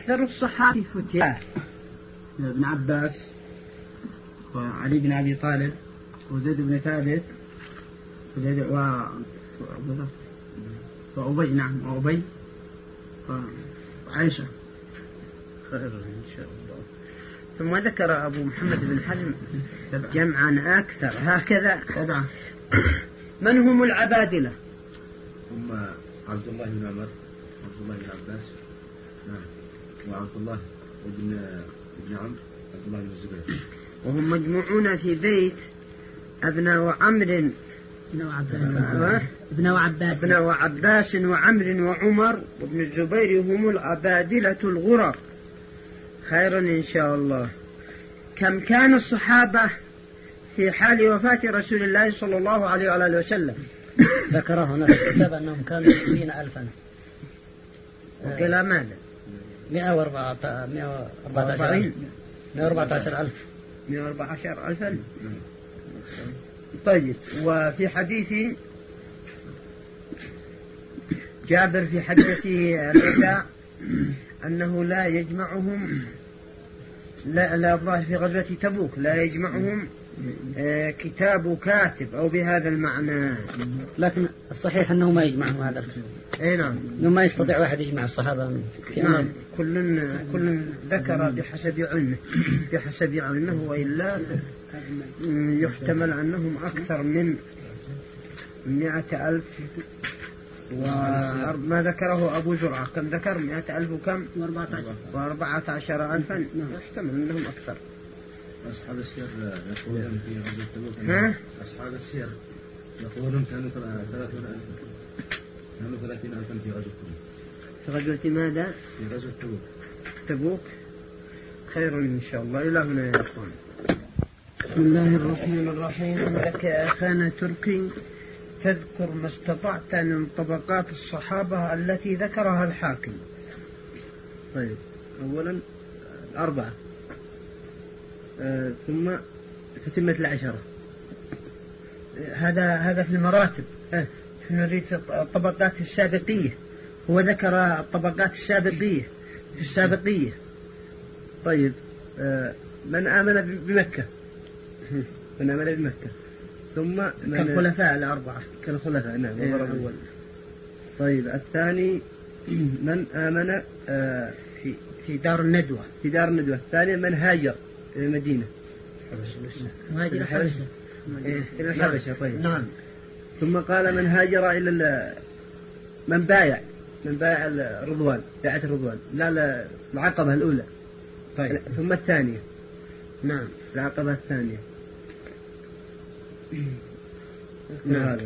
أكثر الصحابة فتيا ابن عباس وعلي بن أبي طالب وزيد بن ثابت وأبي وأبي وعائشة. خير إن شاء الله. ثم ذكر أبو محمد بن حزم جمعا أكثر هكذا. من هم العبادلة؟ هم عبد الله بن عمر، عبد الله بن عباس، نعم، وعبد الله بن عمرو، عبد الله بن الزبير. وهم مجموعون في بيت أبناء عمرو ابن عباس وعمرو وعمر وابن الزبير هم العبادلة الغرر. خيرا إن شاء الله. كم كان الصحابة في حال وفاة رسول الله صلى الله عليه وآله وسلم؟ ذكره هنا في الكتاب أنهم كانوا 100,000. وقال ماذا؟ 114,000. طيب. وفي حديث جابر في حديث الوداع أنه لا يجمعهم لا في غزوة تبوك لا يجمعهم كتاب كاتب أو بهذا المعنى. لكن الصحيح أنه ما يجمعهم هذا. أي نعم. أنه ما يستطيع واحد يجمع الصحابة. نعم. كل ذكر بحسب علمه وإلا يحتمل أنهم أكثر من 100,000. وما ذكره أبو زرعة كم ذكر 100,000 وكم 14,000. يحتمل أنهم أكثر. أصحاب السير يقولون في غزوة تبوك. أصحاب السير يقولون كانوا 30,000 في غزوة تبوك. في غزوة ماذا؟ في غزوة تبوك. خير إن شاء الله. إلى هنا يا أخوان. بسم الله الرحمن الرحيم. لك يا أخانا تركي تذكر ما استطعت من طبقات الصحابة التي ذكرها الحاكم. طيب. أولا 4 ثم تتمة 10. هذا في المراتب. نريد الطبقات السابقية. هو ذكر الطبقات السابقية في السابقية. طيب. من آمن بمكة. من آمن بمكة. ثم كالخلفاء 4. كالخلفاء. نعم. الأول. طيب. الثاني من آمن في دار الندوة. في دار الندوة. الثاني من هاجر إلى المدينة. مهاجر الحبشة. إلى الحبشة. طيب. نعم. ثم قال من هاجر إلى من بايع الرضوان، بيعة الرضوان، لا العقبة الأولى. طيب. ثم الثانية. نعم. العقبة الثانية. نعم.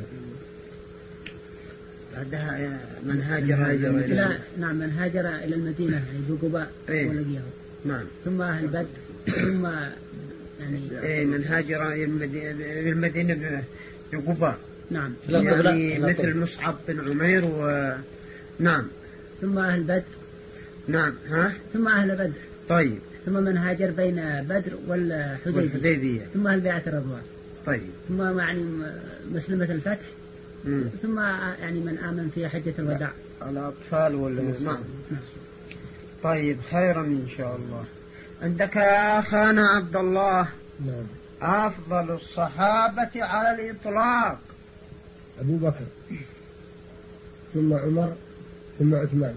بعدها من هاجر إلى نعم من هاجر إلى المدينة بقباء ولقيه. نعم. ثم أهل بدر. ثم يعني من هاجر إلى المدينة بقباء. نعم. يعني مثل مصعب بن عمير نعم. ثم أهل بدر. نعم. ثم أهل بدر. طيب. ثم من هاجر بين بدر والحديبية. ثم أهل بيعة الرضوان. طيب. ثم يعني مسلمة الفتح. ثم يعني من آمن في حجة الوداع. الأطفال نعم. طيب. خيرا إن شاء الله. عندك يا أخانا عبد الله. نعم. أفضل الصحابة على الإطلاق؟ أبو بكر ثم عمر ثم عثمان.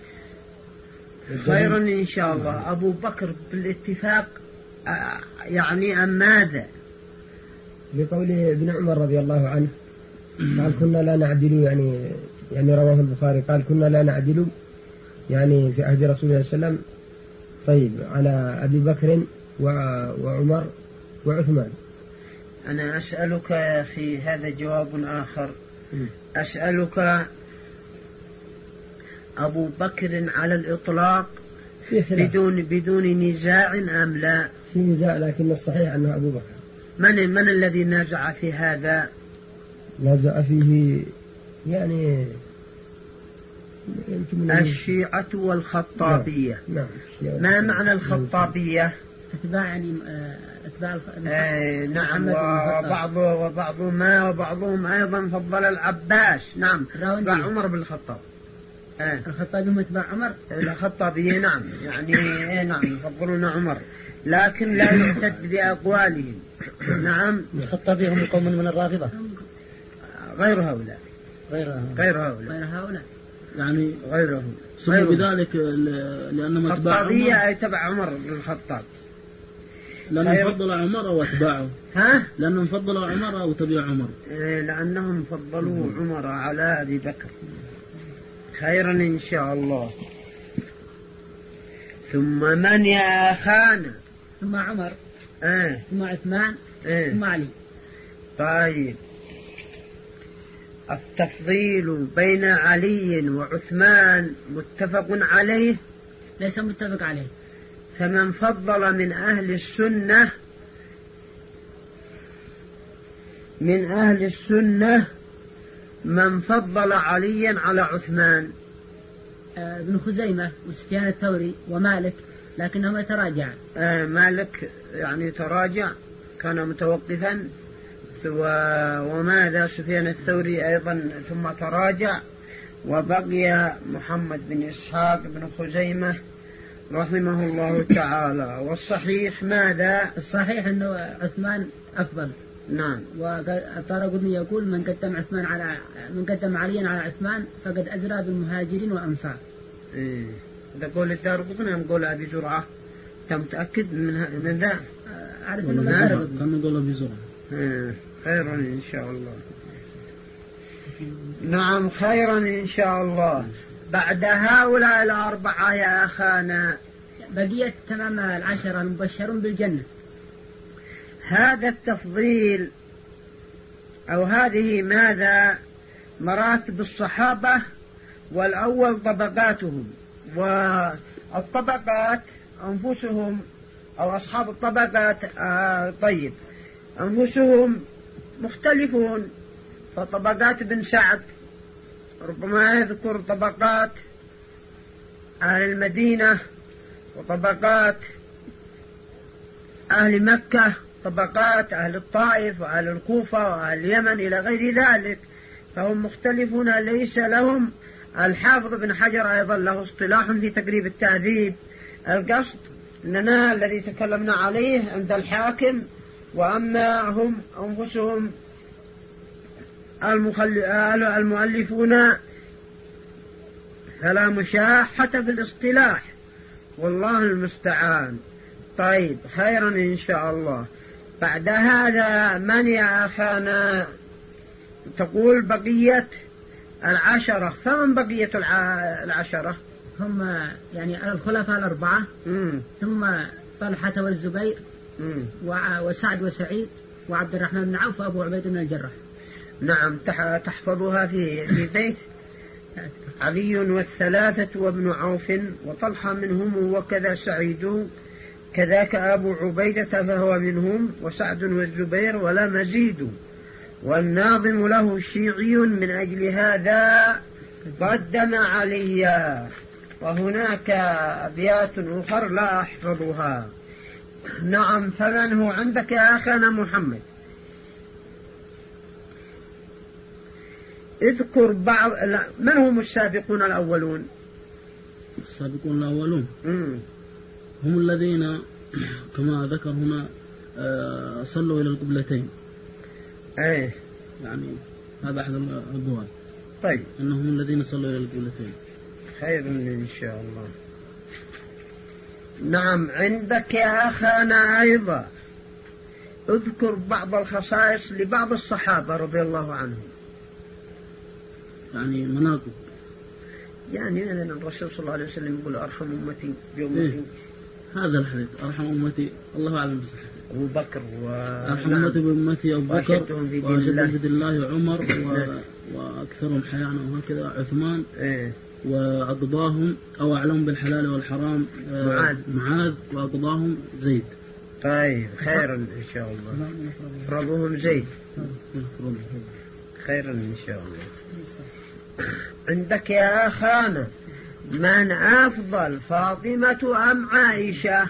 خيرا إن شاء الله. أبو بكر بالاتفاق يعني أم ماذا؟ لقول ابن عمر رضي الله عنه قال كنا لا نعدل يعني رواه البخاري قال كنا لا نعدل يعني في عهد رسول الله صلى الله عليه وسلم. طيب. على أبي بكر وعمر وعثمان. أنا أسألك يا أخي هذا جواب آخر. أسألك أبو بكر على الإطلاق بدون نزاع أم لا؟ في نزاع لكن الصحيح أنه أبو بكر. من الذي نازع في هذا؟ نازع فيه يعني الشيعة والخطابية. نعم. ما معنى الخطابية؟ أتباع أتباع نعم. وبعضهم أيضا فضل العباس. نعم. عمر بن الخطاب. الخطابي هم اتباع عمر. الخطابي نعم، يعني نعم يفضلون عمر، لكن لا يعتد بأقوالهم. نعم. الخطابي هم قوم من الرافضة غير هؤلاء. يعني غيرهم بذلك لأنهم اتباع عمر. الخطابية أي تبع عمر بن الخطاب، لأنهم فضل عمر أو أتباعه. لأنهم فضلوا عمر أو تبع عمر. لأنهم فضلوا عمر على أبي بكر. خيرا إن شاء الله. ثم من يا أخانا؟ ثم عمر، ثم عثمان، ثم علي. طيب، التفضيل بين علي وعثمان متفق عليه؟ ليس متفق عليه. فمن فضل من أهل السنة من فضل عليا على عثمان؟ ابن خزيمة وسفيان الثوري ومالك، لكنهم تراجع. مالك يعني تراجع، كان متوقفا. وماذا سفيان الثوري أيضا ثم تراجع. وبقي محمد بن إسحاق بن خزيمة رحمه الله تعالى. والصحيح ماذا؟ الصحيح أنه عثمان أفضل. نعم. والطارقطني يقول من قدم عليا على عثمان فقد أزرى بالمهاجرين والأنصار. هذا قول الدارقطني أم قول أبي زرعة؟ أنت متأكد من ذا؟ أعرف أنه الدارقطني. كان قول أبي زرعة. خيرا إن شاء الله. نعم خيرا إن شاء الله. بعد هؤلاء الأربعة يا أخانا بقيت تمام 10 المبشرون بالجنة. هذا التفضيل أو هذه ماذا؟ مراتب الصحابة، والأول طبقاتهم، والطبقات أنفسهم أو أصحاب الطبقات طيب أنفسهم مختلفون. فطبقات ابن سعد ربما يذكر طبقات أهل المدينة، وطبقات أهل مكة، طبقات أهل الطائف وأهل الكوفة وأهل اليمن إلى غير ذلك، فهم مختلفون. ليس لهم. الحافظ بن حجر أيضا له اصطلاح في تقريب التهذيب. القصد أننا الذي تكلمنا عليه عند الحاكم، وأما هم أنفسهم المؤلفون فلا مشاحة في الاصطلاح، والله المستعان. طيب خيرا إن شاء الله. بعد هذا من يا أخانا؟ تقول بقية 10. فمن بقية 10؟ هم يعني الخلفاء 4 ثم طلحة والزبير وسعد وسعيد وعبد الرحمن بن عوف وأبو عبيد بن الجراح. نعم تحفظها في بيت علي والثلاثة وابن عوف وطلحة منهم، وكذا سعيد، كذاك أبو عبيدة فهو منهم، وسعد والزبير ولا مزيد. والناظم له شيعي من أجل هذا قدم عليا. وهناك أبيات أخرى لا أحفظها. نعم. فمن هو عندك يا أخانا محمد؟ اذكر بعض. من هم السابقون الأولون؟ السابقون الأولون هم الذين كما ذكر هنا صلوا إلى القبلتين. يعني هذا أحد الأبواب. طيب أنهم الذين صلوا إلى القبلتين. خير إن شاء الله. نعم. عندك يا أخانا أيضا اذكر بعض الخصائص لبعض الصحابة رضي الله عنهم. يعني مناقب. يعني أن الرسول صلى الله عليه وسلم يقول أرحم أمتي بأمتي. هذا الحديث أرحم أمتي الله أعلم بصحته. أبو بكر أرحم أمتي بأمتي أبو بكر، وأشهدهم في دين الله عمر، وأكثرهم حياء وهكذا عثمان، وأقضاهم أو أعلم بالحلال والحرام معاذ، وأقضاهم زيد. طيب خيرا إن شاء الله. فرضهم زيد. خيرا إن شاء الله. عندك يا أخانا من أفضل، فاطمة أم عائشة؟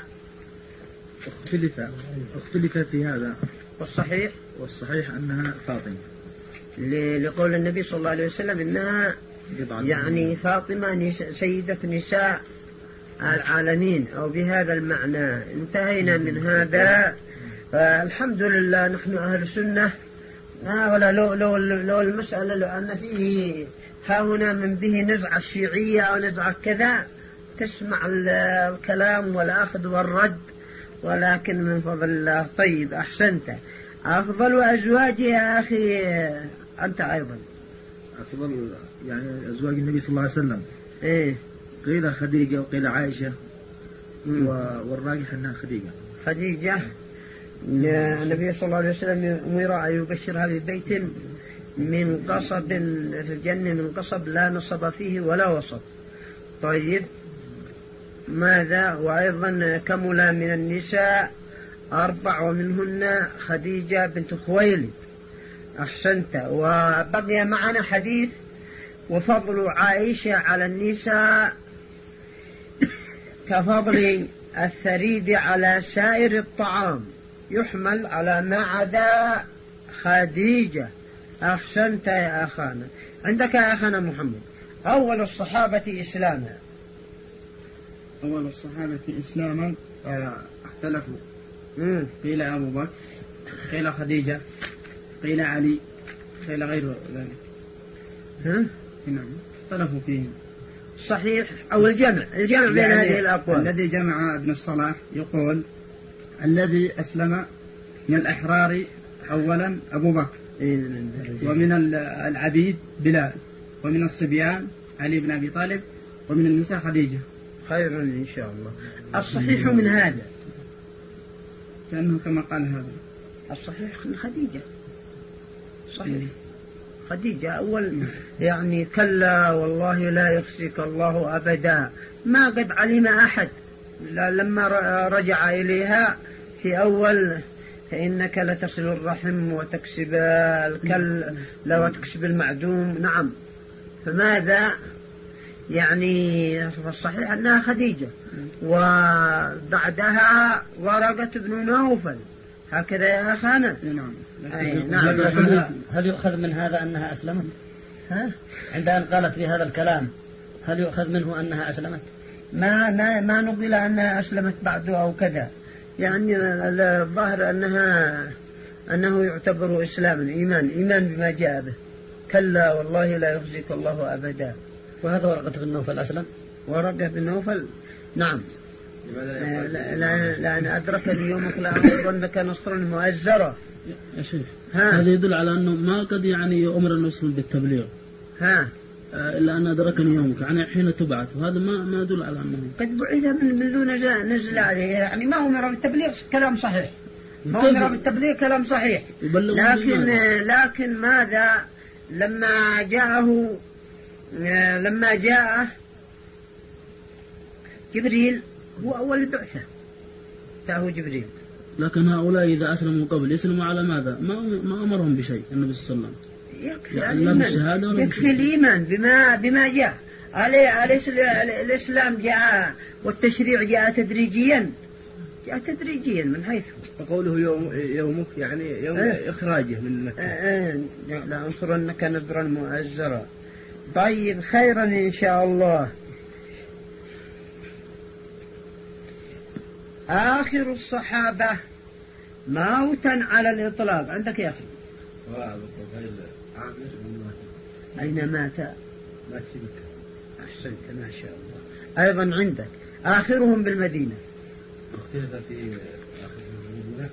اختلف في هذا. والصحيح أنها فاطمة، لقول النبي صلى الله عليه وسلم إنها يعني فاطمة سيدة نساء العالمين أو بهذا المعنى. انتهينا من هذا. الحمد لله نحن أهل السنة. ولا لو المسألة لو أن فيه ها هنا من به نزعة الشيعية أو نزعة كذا تسمع الكلام والأخذ والرد، ولكن من فضل الله. طيب أحسنت. أفضل أزواجي يا أخي أنت أيضا. أفضل يعني أزواج النبي صلى الله عليه وسلم إيه؟ قيل خديجة وقيل عائشة، والراجح أنها خديجة. النبي صلى الله عليه وسلم أمر أن يبشرها ببيت من قصب في الجنة، من قصب لا نصب فيه ولا وسط. طيب ماذا؟ وأيضا كمل من النساء 4 ومنهن خديجة بنت خويلد. أحسنت. وبقي معنا حديث وفضل عائشة على النساء كفضل الثريد على سائر الطعام، يحمل على ما عدا خديجة. أحسنت يا أخانا. عندك يا أخانا محمد أول الصحابة إسلاما. أول الصحابة إسلاما اختلفوا. قيل أبو بكر، قيل خديجة، قيل علي، قيل غير ذلك. نعم اختلفوا فيهم. صحيح. أو الجمع بين هذه الأقوال. الذي جمع ابن الصلاح يقول الذي أسلم من الأحرار أولا أبو بكر، ومن العبيد بلال، ومن الصبيان علي بن أبي طالب، ومن النساء خديجة. خير إن شاء الله. الصحيح من هذا كأنه كما قال هذا الصحيح من خديجة. صحيح خديجة أول. يعني كلا والله لا يخزيك الله أبدا. ما قد علم أحد لما رجع إليها في أول فإنك لتصل الرحم وتكسب لا وتكسب المعدوم. نعم. فماذا يعني الصحيح أنها خديجة، وبعدها ورقة بن نوفل. هكذا يا أخانا. نعم. هل يؤخذ من هذا أنها أسلمت؟ عند أن قالت في هذا الكلام هل يؤخذ منه أنها أسلمت؟ ما نقل أنها أسلمت بعد أو كذا. يعني الظاهر أنه يعتبر إسلاما، إيمان بما جاء به. كلا والله لا يخزيك الله أبدا. وهذا ورقة بن نوفل أسلم. ورقة بن نوفل نعم. لأن أدرك اليومك لأنك نصرا مؤزرا. يا شيخ هذا يدل على أنه ما قد يعني أمر أن يوصل بالتبليغ. إلا أن أدركني يومك يعني حين تبعث، وهذا ما يدل على أنه قد بعث منذ نزل عليه. يعني ما أمر بالتبليغ كلام صحيح، ما أمر بالتبليغ كلام صحيح. لكن ماذا لما جاءه جبريل هو أول البعثة، جاءه جبريل. لكن هؤلاء إذا أسلموا قبل يسلموا على ماذا؟ ما أمرهم بشيء النبي صلى الله عليه وسلم. يكفي الإيمان بما جاء عليه. الإسلام جاء والتشريع جاء تدريجيا من حيث فقوله يومك يعني يوم إخراجه من مكة. لا أنصرنك نصرا مؤزرا. طيب خيرا إن شاء الله. آخر الصحابة موتا على الإطلاق. عندك يا أخي أين مات؟ مات في مكة. أحسنت ما شاء الله. أيضا عندك آخرهم بالمدينة. اختلف في آخرهم بالمدينة.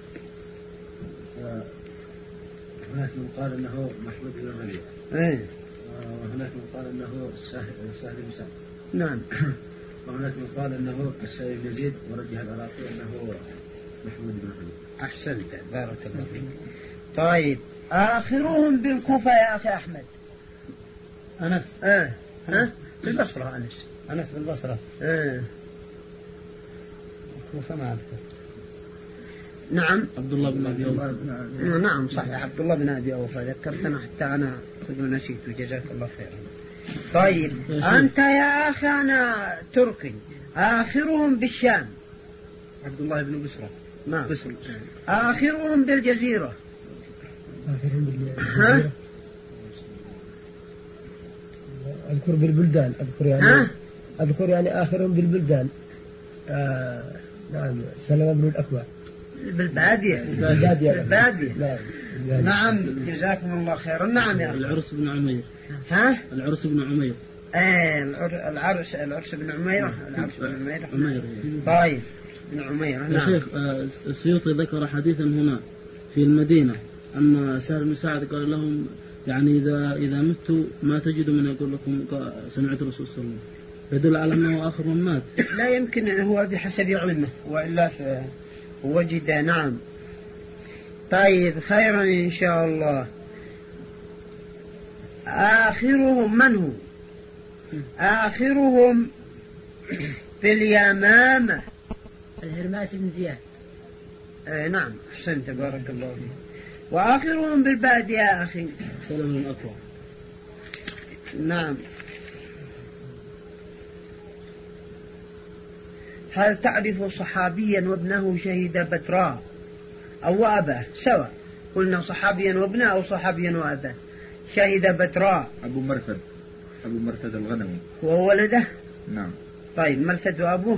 هناك من قال أنه محمود بن الربيع، وهناك من قال أنه سهل بن سعد. نعم. وهناك من قال أنه السائب بن يزيد، ورجح العراقي أنه محمود بن الربيع. أحسنت بارك الله فيك. طيب آخرهم بالكوفة يا أخي أحمد. أنس. بالبصرة. أنس بالبصرة. الكوفة ما أذكر. نعم. عبد الله بن أبي أوفى. نعم صحيح عبد الله بن أبي أوفى. ذكرتنا حتى أنا نسيت. جزاك الله خيرا. طيب أنت يا أخانا تركي آخرهم بالشام. عبد الله بن بسرة. نعم. آخرهم بالجزيرة. أذكر بالبلدان، أذكر يعني آخرهم بالبلدان. نعم، سلمة بن الأكوع بالبادية. نعم، جزاكم الله خيرا. نعم يا أخي. العرس بن عمير. العرس بن عمير. العرس بن عميرة. طيب بن عميرة. يا شيخ، السيوطي ذكر حديثا هنا في المدينة أن سهل بن سعد قال لهم يعني إذا مت ما تجدوا من يقول لكم سمعت الرسول صلى الله عليه وسلم، يدل على أنه آخر من مات. لا يمكن، هو بحسب علمه وإلا وجد. نعم. طيب خيرا إن شاء الله. آخرهم من هو؟ آخرهم في اليمامة الهرماس بن زياد. نعم أحسنت، بارك الله فيك. وآخرهم بالبادية يا أخي سلم بن الأكوع. نعم. هل تعرف صحابيا وابنه شهد بدرا أو أباه؟ سواء، قلنا صحابيا وابنه أو صحابيا وأباه. شهد بدرا. أبو مرثد الغنمي هو ولده. نعم. طيب مرثد وأبوه.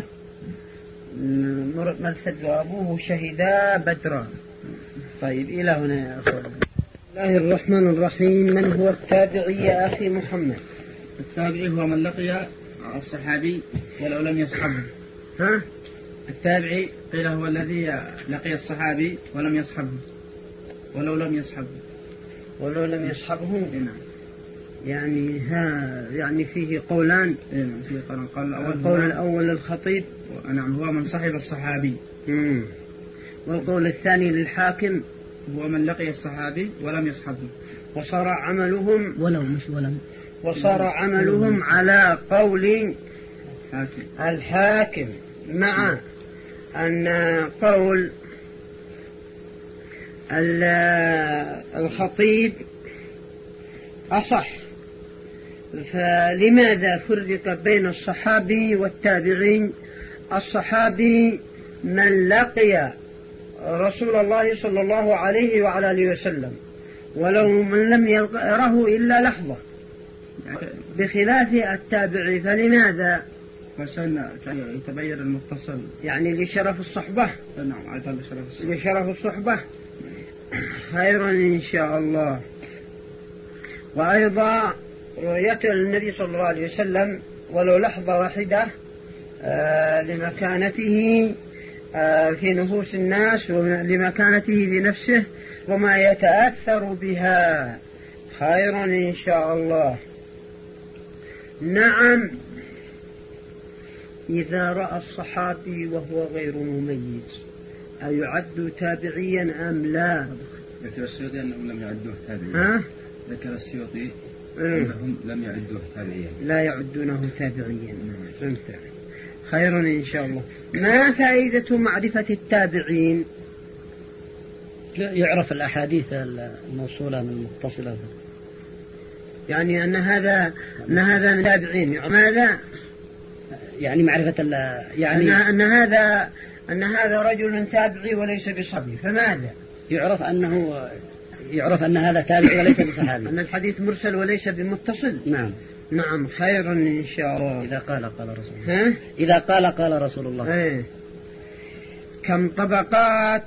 مرثد وأبوه شهدا بدرا. طيب إلى هنا يا أخوان. بسم الله الرحمن الرحيم. من هو التابعي يا أخي محمد؟ التابعي هو من لقي الصحابي ولو لم يصحبه. التابعي قيل هو الذي لقي الصحابي ولم يصحبه ولو لم يصحبه. نعم. يعني فيه قولان. فيه قول القول الأول للخطيب. نعم، هو من صحب الصحابي. والقول الثاني للحاكم، هو من لقي الصحابي ولم يصحبه. وصار عملهم وصار عملهم على قول الحاكم، مع أن قول الخطيب أصح. فلماذا فرق بين الصحابي والتابعين؟ الصحابي من لقي رسول الله صلى الله عليه وعلى آله وسلم ولو من لم يره إلا لحظة، بخلاف التابعي. فلماذا؟ عشان يتبين المتصل، يعني لشرف الصحبة. نعم، أيضا لشرف الصحبة. خيرا إن شاء الله. وأيضا رؤيته للنبي صلى الله عليه وسلم ولو لحظة واحدة لمكانته في نفوس الناس ولمكانته في نفسه وما يتأثر بها. خيرا إن شاء الله. نعم. إذا رأى الصحابي وهو غير مميز أيعد تابعيا أم لا؟ ذكر السيوطي أنهم لم يعدوه تابعيا. ذكر السيوطي أنهم لم يعدوه تابعيا. لا يعدونه تابعيا. فهمت. خير إن شاء الله. ما فائدة معرفة التابعين؟ يعرف الأحاديث الموصولة من المتصلة، يعني أن هذا من التابعين. ماذا؟ يعني معرفة يعني أن هذا رجل تابعي وليس بصحابي. فماذا؟ يعرف أن هذا تابعي وليس بصحابي. أن الحديث مرسل وليس بمتصل. نعم. خيرا إن شاء الله. إذا قال رسول الله. إذا قال رسول الله. كم طبقات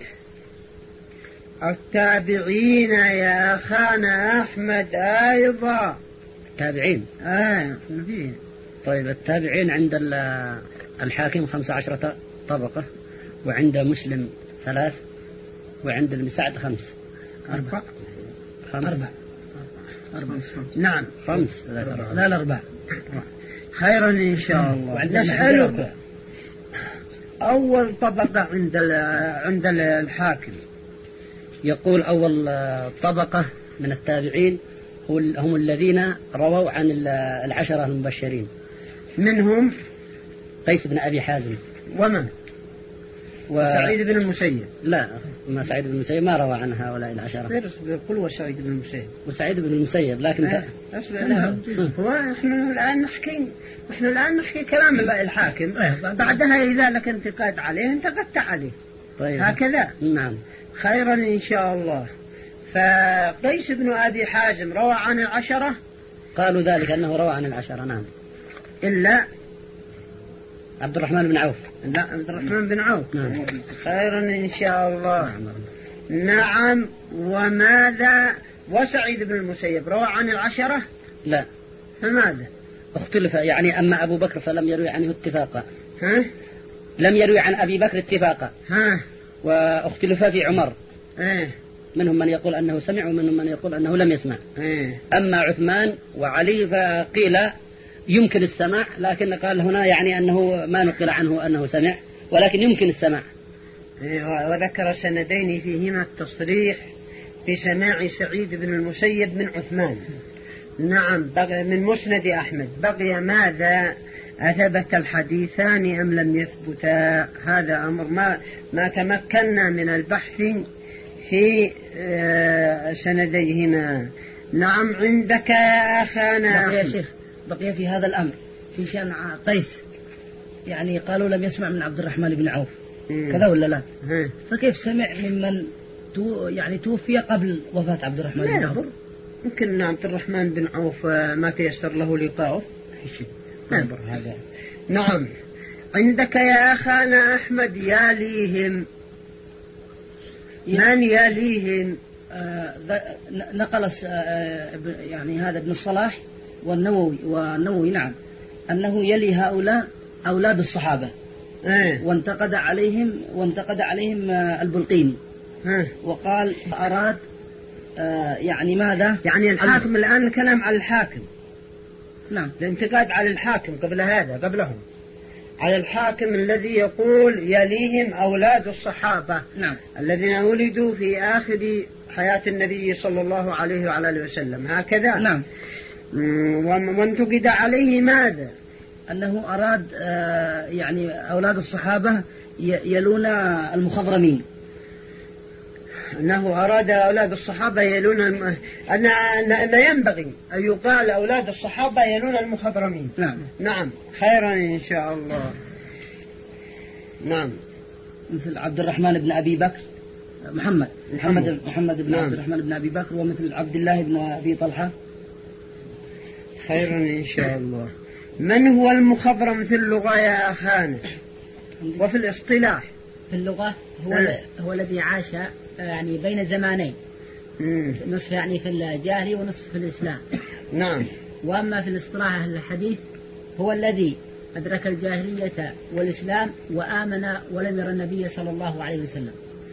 التابعين يا أخانا أحمد أيضا؟ التابعين طيب، التابعين عند الحاكم 15 طبقة، وعند مسلم 3، وعند ابن سعد 5. 4. 4. نعم 5. لا 4. خيرا إن شاء الله. نسألك أول طبقة عند الحاكم. يقول أول طبقة من التابعين هم الذين رووا عن 10 المبشرين. منهم قيس بن أبي حازم. ومن؟ وسعيد بن المسيب. لا، ما سعيد بن المسيب ما روى عن هؤلاء 10. قل وسعيد بن المسيب. وسعيد بن المسيب، لكن نحن الآن نحكي كلام الحاكم. بعدها إذا لك انتقاد عليه انتقدت عليه. طيب. هكذا. نعم. خيرا إن شاء الله. فقيس بن أبي حازم روى عن 10 قالوا ذلك أنه روى عن العشرة. نعم. إلا عبد الرحمن بن عوف. لا، عبد الرحمن بن عوف. نعم. خيرا إن شاء الله. نعم. وماذا وسعيد بن المسيب روى عن العشرة؟ لا. فماذا؟ اختلف يعني. أما أبو بكر فلم يروي عنه اتفاقا. ها؟ لم يروي عن أبي بكر اتفاقا. ها؟ واختلف في عمر. ايه. منهم من يقول أنه سمع ومنهم من يقول أنه لم يسمع. ايه. أما عثمان وعلي فقيل يمكن السماع، لكن قال هنا يعني أنه ما نقل عنه أنه سمع، ولكن يمكن السماع. إيه. وذكر سندين فيهما التصريح بسماع سعيد بن المسيب من عثمان. نعم. بقي من مسند أحمد. بقي ماذا؟ أثبت الحديثان أم لم يثبتا؟ هذا أمر ما تمكنا من البحث في سنديهما. نعم. عندك يا أخانا بقي يا شيخ، بقي في هذا الأمر في شأن قيس، يعني قالوا لم يسمع من عبد الرحمن بن عوف كذا ولا لا؟ فكيف سمع ممن يعني توفي قبل وفاة عبد الرحمن بن عوف؟ يمكن عبد الرحمن بن عوف ما تيسر له لقاؤه. هذا. نعم. عندك يا أخانا أحمد يليهم. من يليهم؟ نقل يعني هذا ابن الصلاح والنووي نعم أنه يلي هؤلاء أولاد الصحابة. وانتقد عليهم البلقيني. وقال أراد يعني ماذا؟ يعني الحاكم الآن كلام على الحاكم. نعم. الانتقاد على الحاكم قبلهم على الحاكم الذي يقول يليهم أولاد الصحابة. نعم. الذين ولدوا في آخر حياة النبي صلى الله عليه وعلى آله وسلم. هكذا. نعم. وانتقد عليه ماذا؟ أنه أراد يعني أولاد الصحابة يلون المخضرمين. أنه أراد أولاد الصحابة يلون أن ينبغي أن يقال أولاد الصحابة يلون المخضرمين. نعم. نعم. خيرا إن شاء الله. نعم. مثل عبد الرحمن بن أبي بكر محمد بن عبد الرحمن بن أبي بكر، ومثل عبد الله بن أبي طلحة. خيرا إن شاء الله. من هو المخضرم في اللغة يا أخانا وفي الاصطلاح؟ في اللغة هو الذي عاش يعني بين زمانين، نصف يعني في الجاهلي ونصف في الإسلام. نعم. وأما في الاصطلاح الحديث هو الذي أدرك الجاهلية والإسلام وآمن ولم ير النبي صلى الله عليه وسلم.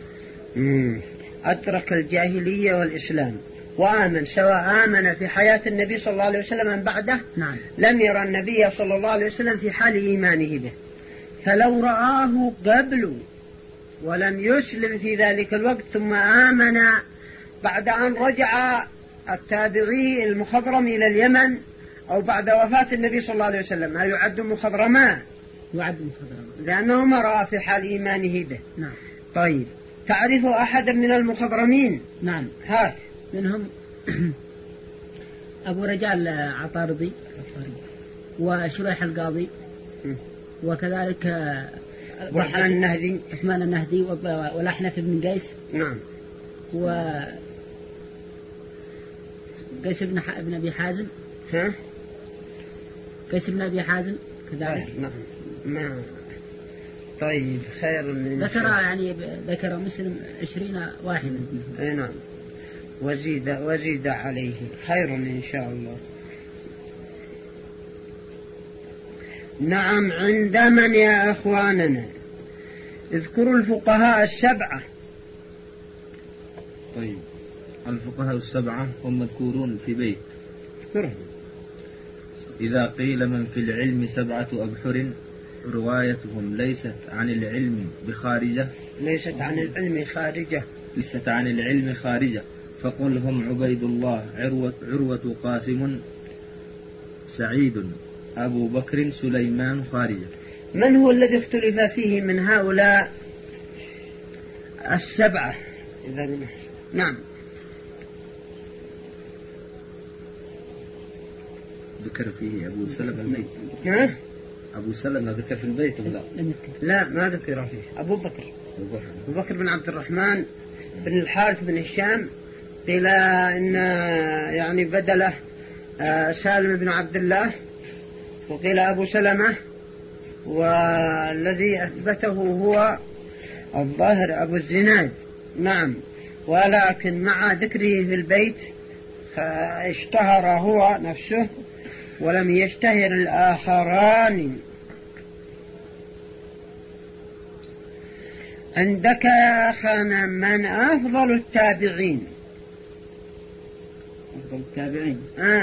أدرك الجاهلية والإسلام وآمن، سواء آمن في حياة النبي صلى الله عليه وسلم من بعده. نعم. لم يرى النبي صلى الله عليه وسلم في حال إيمانه به، فلو رآه قبل ولم يسلم في ذلك الوقت ثم آمن بعد أن رجع التابعي المخضرم إلى اليمن أو بعد وفاة النبي صلى الله عليه وسلم، هل يعد مخضرما؟ يعد مخضرما لأنه ما رأى في حال إيمانه به. نعم. طيب، تعرف أحدا من المخضرمين؟ نعم. هات. منهم أبو رجال عطاردي وشريح القاضي وكذلك عثمان النهدي والأحنف بن قيس. نعم. قيس بن أبي حازم. قيس بن أبي حازم كذلك. نعم. طيب، خير. ذكر مسلم 20 واحدا. نعم. وزيد عليه. خير إن شاء الله. نعم. عند من يا أخواننا؟ اذكروا الفقهاء السبعة. طيب، الفقهاء السبعة هم مذكورون في بيت. اذكرهم. إذا قيل من في العلم 7 أبحر روايتهم ليست عن العلم بخارجة. ليست عن العلم خارجة. فقل هم عبيد الله، عروة قاسم، سعيد، أبو بكر، سليمان، خارجة. من هو الذي اختلف فيه من هؤلاء السبعة؟ نعم. ذكر فيه أبو سلمة البيت. أبو سلمة ذكر في البيت ولا لا؟ ما ذكر فيه. أبو بكر بن عبد الرحمن بن الحارث بن الشام، قيل إن يعني بدله سالم بن عبد الله، وقيل أبو سلمة، والذي أثبته هو الظاهر أبو الزناد. نعم، ولكن مع ذكره في البيت اشتهر هو نفسه ولم يشتهر الآخران. عندك يا أخانا من أفضل التابعين؟ أفضل التابعين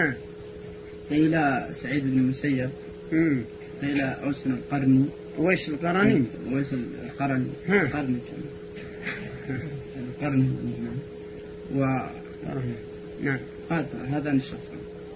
قيل سعيد بن المسيب، قيل أوس القرني. ويس القرني؟ ويس القرني. القرني القرني. نعم. هذا الشخص.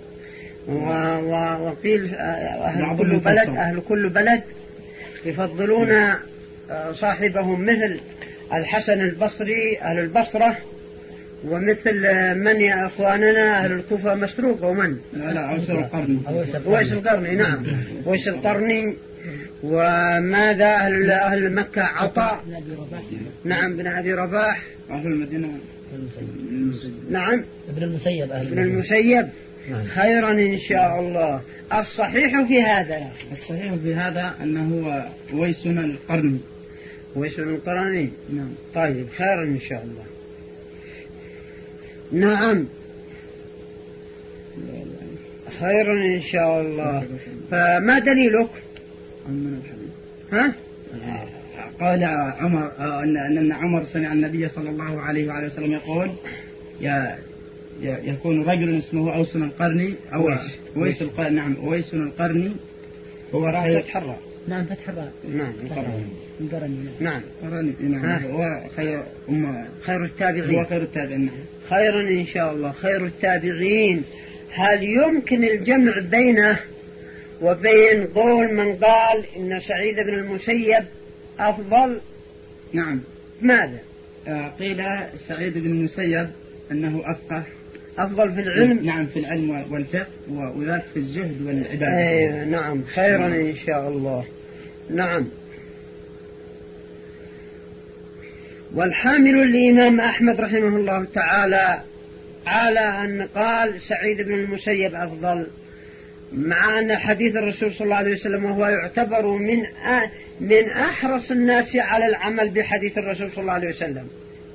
وقيل أهل كل بلد يفضلون صاحبهم، مثل الحسن البصري أهل البصرة، ومثل من يا أخواننا أهل الكوفة مسروق، ومن؟ لا أوس القرني. ويس القرني. نعم، ويس القرني. وماذا أهل مكة؟ عطاء. نعم، بن أبي رباح. أهل المدينة. نعم، ابن المسيب. ابن المسيب. خيرا إن شاء الله. الصحيح في هذا، الصحيح في هذا أنه ويس القرني. ويس القرني. نعم. طيب، خيرا إن شاء الله. نعم، خيرا إن شاء الله. فما دليلك؟ من الحديث. ها؟ قال عمر أن عمر سمع النبي صلى الله عليه وعليه وسلم يقول يكون رجل اسمه أوس القرني أو ويس القرني. نعم، ويس القرني هو فتح الراء. نعم، فتح الراء. نعم، القرني. نعم، نعم. هو خير التابعين. هو خير التابعين. خيرا إن شاء الله، خير التابعين. هل يمكن الجمع بينه وبين قول من قال إن سعيد بن المسيب أفضل؟ نعم. ماذا؟ قيل سعيد بن المسيب أنه أفضل في العلم. نعم، في العلم والفقه، وذلك في الزهد والعبادة. نعم، خيرا إن شاء الله. نعم. والحامل الإمام أحمد رحمه الله تعالى على أن قال سعيد بن المسيب أفضل، مع أن حديث الرسول صلى الله عليه وسلم وهو يعتبر من أحرص الناس على العمل بحديث الرسول صلى الله عليه وسلم،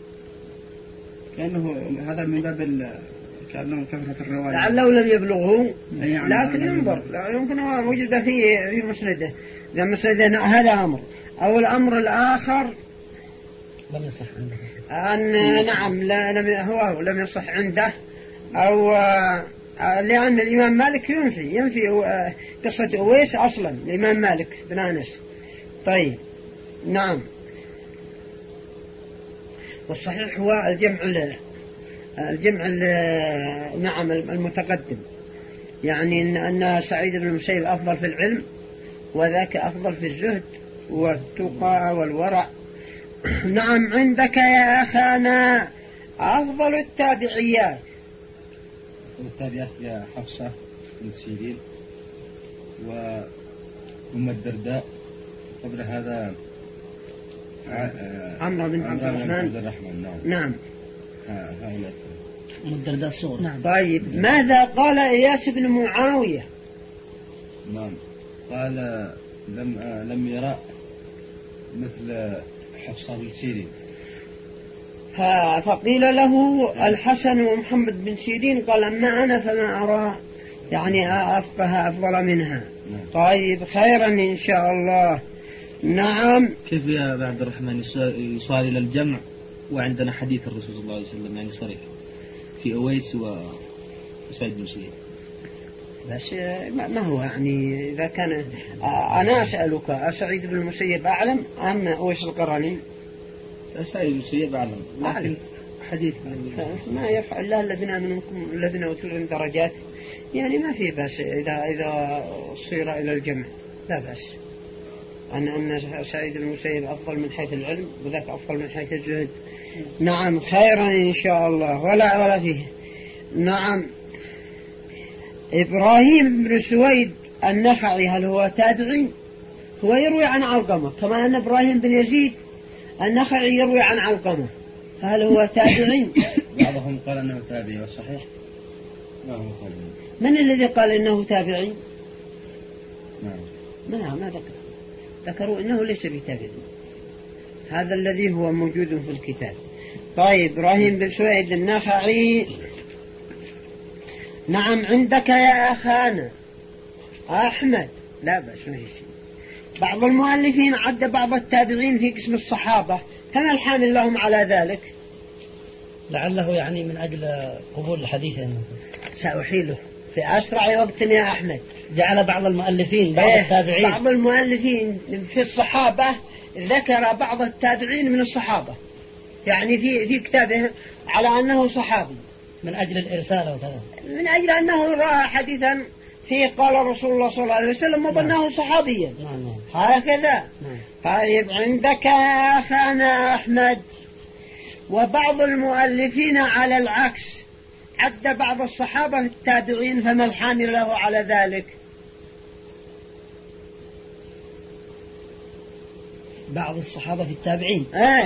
كأنه هذا من باب كأنه كثرة الرواية، لعله لم يبلغه. لكن ينظر، لا يمكن هو وجد في مسنده، إذا مسنده هذا أمر. أو الأمر الآخر لم يصح عنده أن نعم هو لم يصح عنده، أو لأن الإمام مالك ينفي قصة أويس أصلا، الإمام مالك بن أنس. طيب، نعم. والصحيح هو الجمع نعم المتقدم، يعني أن سعيد بن المسيب أفضل في العلم، وذاك أفضل في الزهد والتقى والورع. نعم. عندك يا أخانا أفضل التابعيات؟ التابعيات يا حفصة بن سيرين وأم الدرداء، قبل هذا عمرو بن عبد الرحمن. نعم. هؤلاء أم الدرداء الصغرى. نعم. طيب، ماذا قال إياس بن معاوية؟ نعم، قال لم يرى مثل حفصة بن سيرين. فقيل له الحسن ومحمد بن سيرين، قال أما أنا فما أرى يعني أفقه أفضل منها. طيب، خيرا إن شاء الله. نعم. كيف يا عبد الرحمن يصار إلى الجمع وعندنا حديث الرسول صلى الله عليه وسلم يعني صريح في أويس وسعيد بن مسيب؟ بس ما هو يعني إذا كان أنا أسألك أسعيد بن المسيب أعلم أم أويس القرني؟ سعيد بن المسيب أعلم، لكن حديث ما يفعل الله الذين آمنوا منكم الذين أوتوا العلم درجات، يعني ما في بس إذا صير إلى الجمع لا بس. أن سعيد بن المسيب أفضل من حيث العلم، وذاك أفضل من حيث الجهد. نعم، خيرا إن شاء الله، ولا فيه. نعم. إبراهيم بن سويد النخعي هل هو تابعي؟ هو يروي عن علقمة، كما أن إبراهيم بن يزيد النخعي يروي عن علقمة، هل هو تابعي؟ بعضهم قال أنه تابعي، والصحيح ما هو تابعي. من الذي قال إنه تابعي؟ ما ذكروا إنه ليس بتابعي، هذا الذي هو موجود في الكتاب. طيب إبراهيم بن سويد النخعي: نعم عندك يا أخانا أحمد. لا بأس ما يصير. بعض المؤلفين عد بعض التابعين في قسم الصحابة، فما الحامل لهم على ذلك؟ لعله يعني من أجل قبول الحديث. سأحيله في أسرع وقت يا أحمد. جعل بعض المؤلفين بعض التابعين، بعض المؤلفين في الصحابة ذكر بعض التابعين من الصحابة، يعني في كتابه على أنه صحابي من أجل الإرسال وكذا، من أجل أنه رأى حديثا فيه قال رسول الله صلى الله عليه وسلم وظنه صحابيا. هكذا. طيب عندك يا أخانا أحمد. وبعض المؤلفين على العكس عد بعض الصحابة التابعين، فما الحامل له على ذلك؟ بعض الصحابة في التابعين.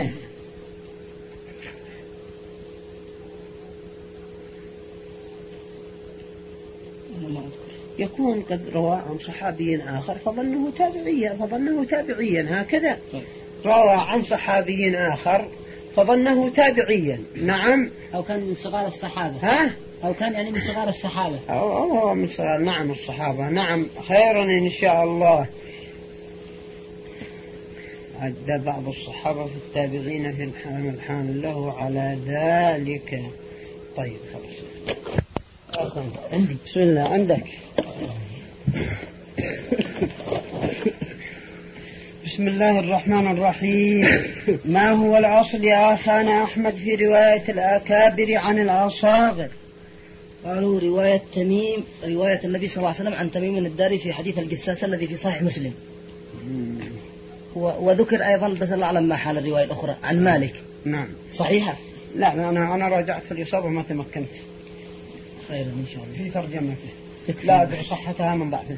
يكون قد روى عن صحابي آخر فظنه تابعيا هكذا. روى عن صحابي آخر فظنه تابعيا. نعم. أو كان من صغار الصحابة. أو كان يعني من صغار الصحابة. أو من صغار. نعم الصحابة. نعم خيرا إن شاء الله. عد بعض الصحابة في التابعين في الحامل له على ذلك. طيب خلاص. عندي. بسم الله. عندك. بسم الله الرحمن الرحيم. ما هو الأصل يا أخانا أحمد في رواية الأكابر عن الأصاغر؟ قالوا رواية تميم، رواية النبي صلى الله عليه وسلم عن تميم الداري في حديث الجساس الذي في صحيح مسلم. وذكر أيضا بس الله أعلم ما حال الرواية الأخرى عن مالك. نعم. صحيحة؟ لا أنا راجعت في الإصابة ما تمكنت. خير إن شاء الله. في ترجمة لا بصحتها من بعد.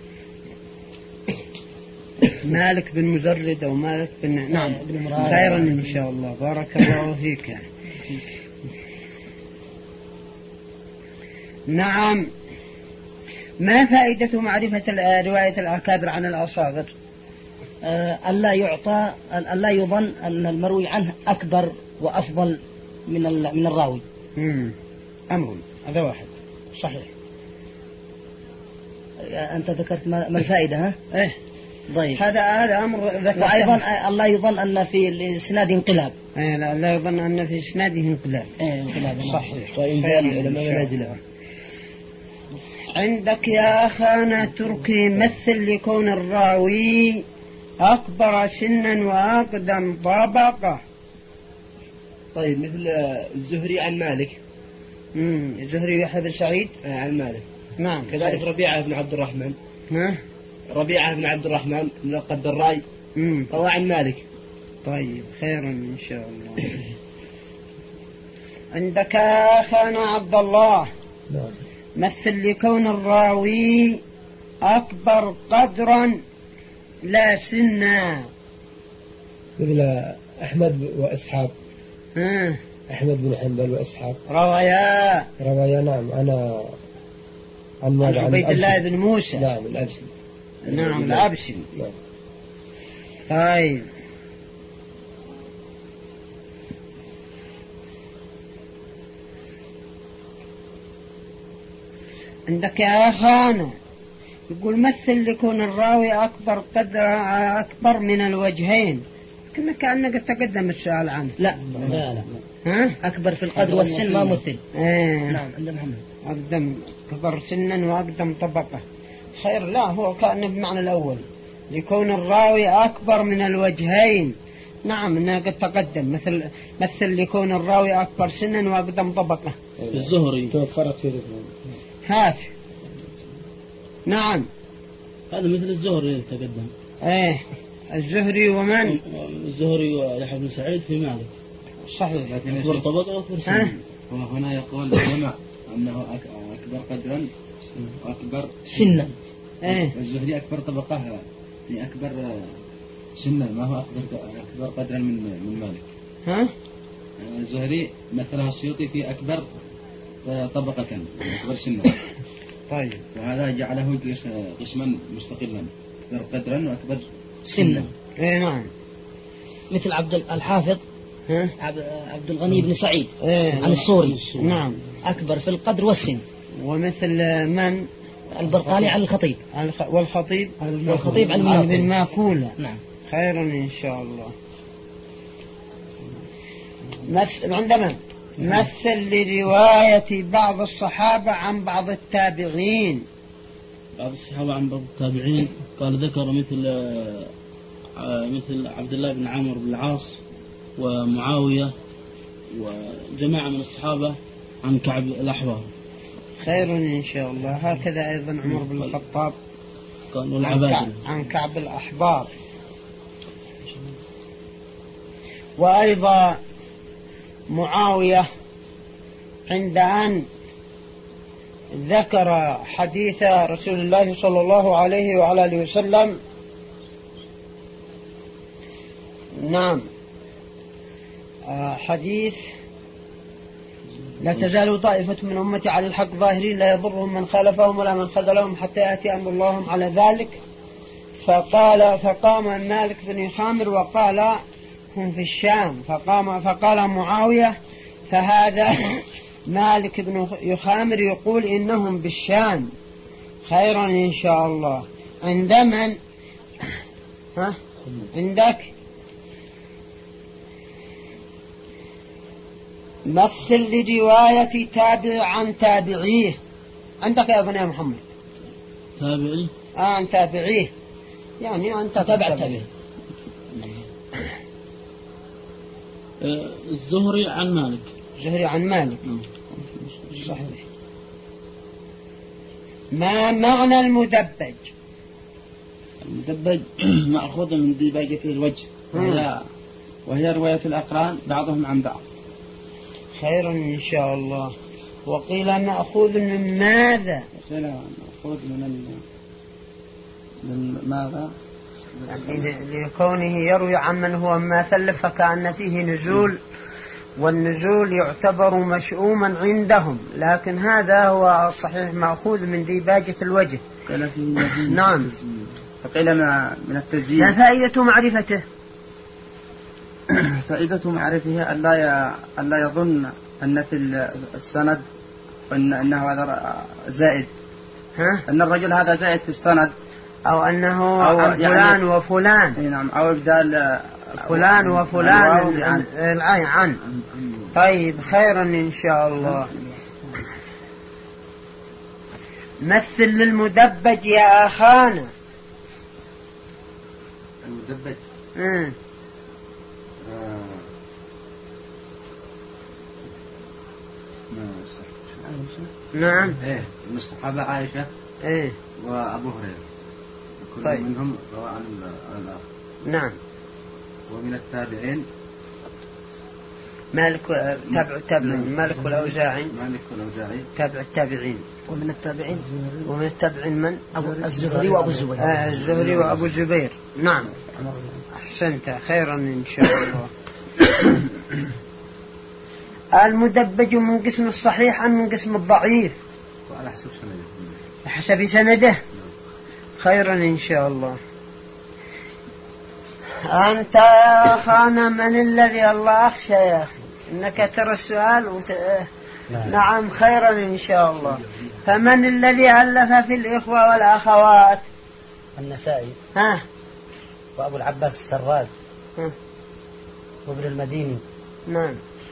مالك بن مزرد أو مالك بن نعم خيرا إن شاء الله. بارك الله فيك. نعم. ما فائدة معرفة رواية الأكابر عن الأصاغر؟ ألا يظن أن المروي عنه أكبر وأفضل من الراوي. أمر هذا واحد صحيح. أنت ذكرت ما الفائدة ها؟ إيه. طيب. هذا أمر ذكرته. وأيضا ألا يظن أن في الإسناد انقلاب. لا يظن أن في إسناده انقلاب. انقلاب صحيح. وإنزال العلماء منازلهم. عندك يا أخانا تركي مثل لكون الراوي أكبر سنا وأقدم طبقة. طيب مثل الزهري عن مالك. الزهري يحيى بن سعيد عن مالك. نعم. كذلك ربيعة بن عبد الرحمن. ربيعة بن عبد الرحمن ملقب الراي روى عن مالك. طيب خيرا إن شاء الله. عندك يا أخانا عبد الله مثل لكون الراوي أكبر قدرا لا سنا. مثل أحمد وإسحاق. أحمد بن حنبل وإسحاق روايا. نعم. أنا عن عبيد الله بن موسى. نعم الأبسي. نعم الأبسي. نعم. طيب عندك يا أخانا يقول مثل لكون الراوي أكبر قدر أكبر من الوجهين. كأنك تقدم السؤال عنه. لا. أكبر في القدر والسن ما مثل. نعم عند محمد أكبر سنا وأقدم طبقة. خير. لا هو كأنه بمعنى الأول لكون الراوي أكبر من الوجهين. نعم إنه قد تقدم مثل لكون الراوي أكبر سنا وأقدم طبقة. الزهري توفرت في هات. نعم هذا مثل الزهري اللي تقدم. الزهري ومن؟ الزهري ويحيى بن سعيد في مالك. صحيح. أكبر طبقة وأكبر سنا. وهنا يقول العلماء أنه أكبر قدرا وأكبر سنا. الزهري أكبر طبقة يعني أكبر سنا ما هو أكبر قدرا من مالك. الزهري مثلها السيوطي في أكبر طبقة أكبر سنة. طيب. وهذا جعله قسما مستقلا، قدرا وأكبر سنا. إيه نعم. مثل عبد الحافظ عبد الغني بن سعيد عن الصوري. نعم. أكبر في القدر والسن. ومثل من؟ البرقالي عن الخطيب. والخطيب عن ابن ماكولة. نعم. خيرا إن شاء الله. عندما مثل لرواية بعض الصحابة عن بعض التابعين. بعض الصحابة عن بعض التابعين قال ذكر مثل عبد الله بن عمرو بن العاص ومعاوية وجماعة من الصحابة عن كعب الأحبار. خير إن شاء الله. هكذا أيضا عمر بن الخطاب عن كعب الأحبار. وأيضا معاوية عند أن ذكر حديث رسول الله صلى الله عليه وعلى آله وسلم. نعم. حديث لا تزال طائفة من أمتي على الحق ظاهرين لا يضرهم من خالفهم ولا من خذلهم حتى يأتي أمر الله على ذلك. فقام مالك بن يخامر وقال هم في الشام. فقال معاوية فهذا مالك بن يخامر يقول إنهم بالشام. خيرا إن شاء الله. عند من؟ عندك مثل لرواية تابع عن تابعيه. عندك يا ابن محمد تابعي؟ عن تابعيه يعني أنت تابع تابعيه. الزهري عن مالك. زهري عن مالك. صحيح. ما معنى المدبج؟ المدبج مأخوذ من ديباجة الوجه وهي رواية الأقران بعضهم عن بعض. خير إن شاء الله. وقيل مأخوذ من ماذا؟ قيل مأخوذ من ماذا؟ لكونه يروي عن من هو مماثل فكأن فيه نزول، والنزول يعتبر مشؤوما عندهم، لكن هذا هو صحيح مأخوذ من ديباجة الوجه. نعم. فقيل من التزيين. ما فائدة معرفته؟ فائدة معرفه ألا يظن أن في السند أنه هذا زائد، أن الرجل هذا زائد في السند، أو أنه عن فلان وفلان. نعم. أو إبدال فلان وفلان عن. طيب خيرا إن شاء الله. مثل للمدبج يا أخانا. المدبج نعم. من الصحابة عائشة وأبو هريرة كل طيب. منهم روى عن الآخر. نعم. ومن التابعين مالك تابع التابعين. مالك والأوزاعي تابع التابعين. ومن التابعين من؟ الزهري وأبو الزبير. الزهري وأبو الزبير. نعم. أحسنت. خيرا إن شاء الله. المدبج من قسم الصحيح أم من قسم الضعيف؟ على حسب سنده. حسب سنده. خيرا إن شاء الله. أنت يا أخانا من الذي الله أخشى يا أخي إنك ترى السؤال نعم. خيرا إن شاء الله. فمن الذي ألف في الإخوة والأخوات؟ النسائي وأبو العباس السراج وابن المديني. نعم.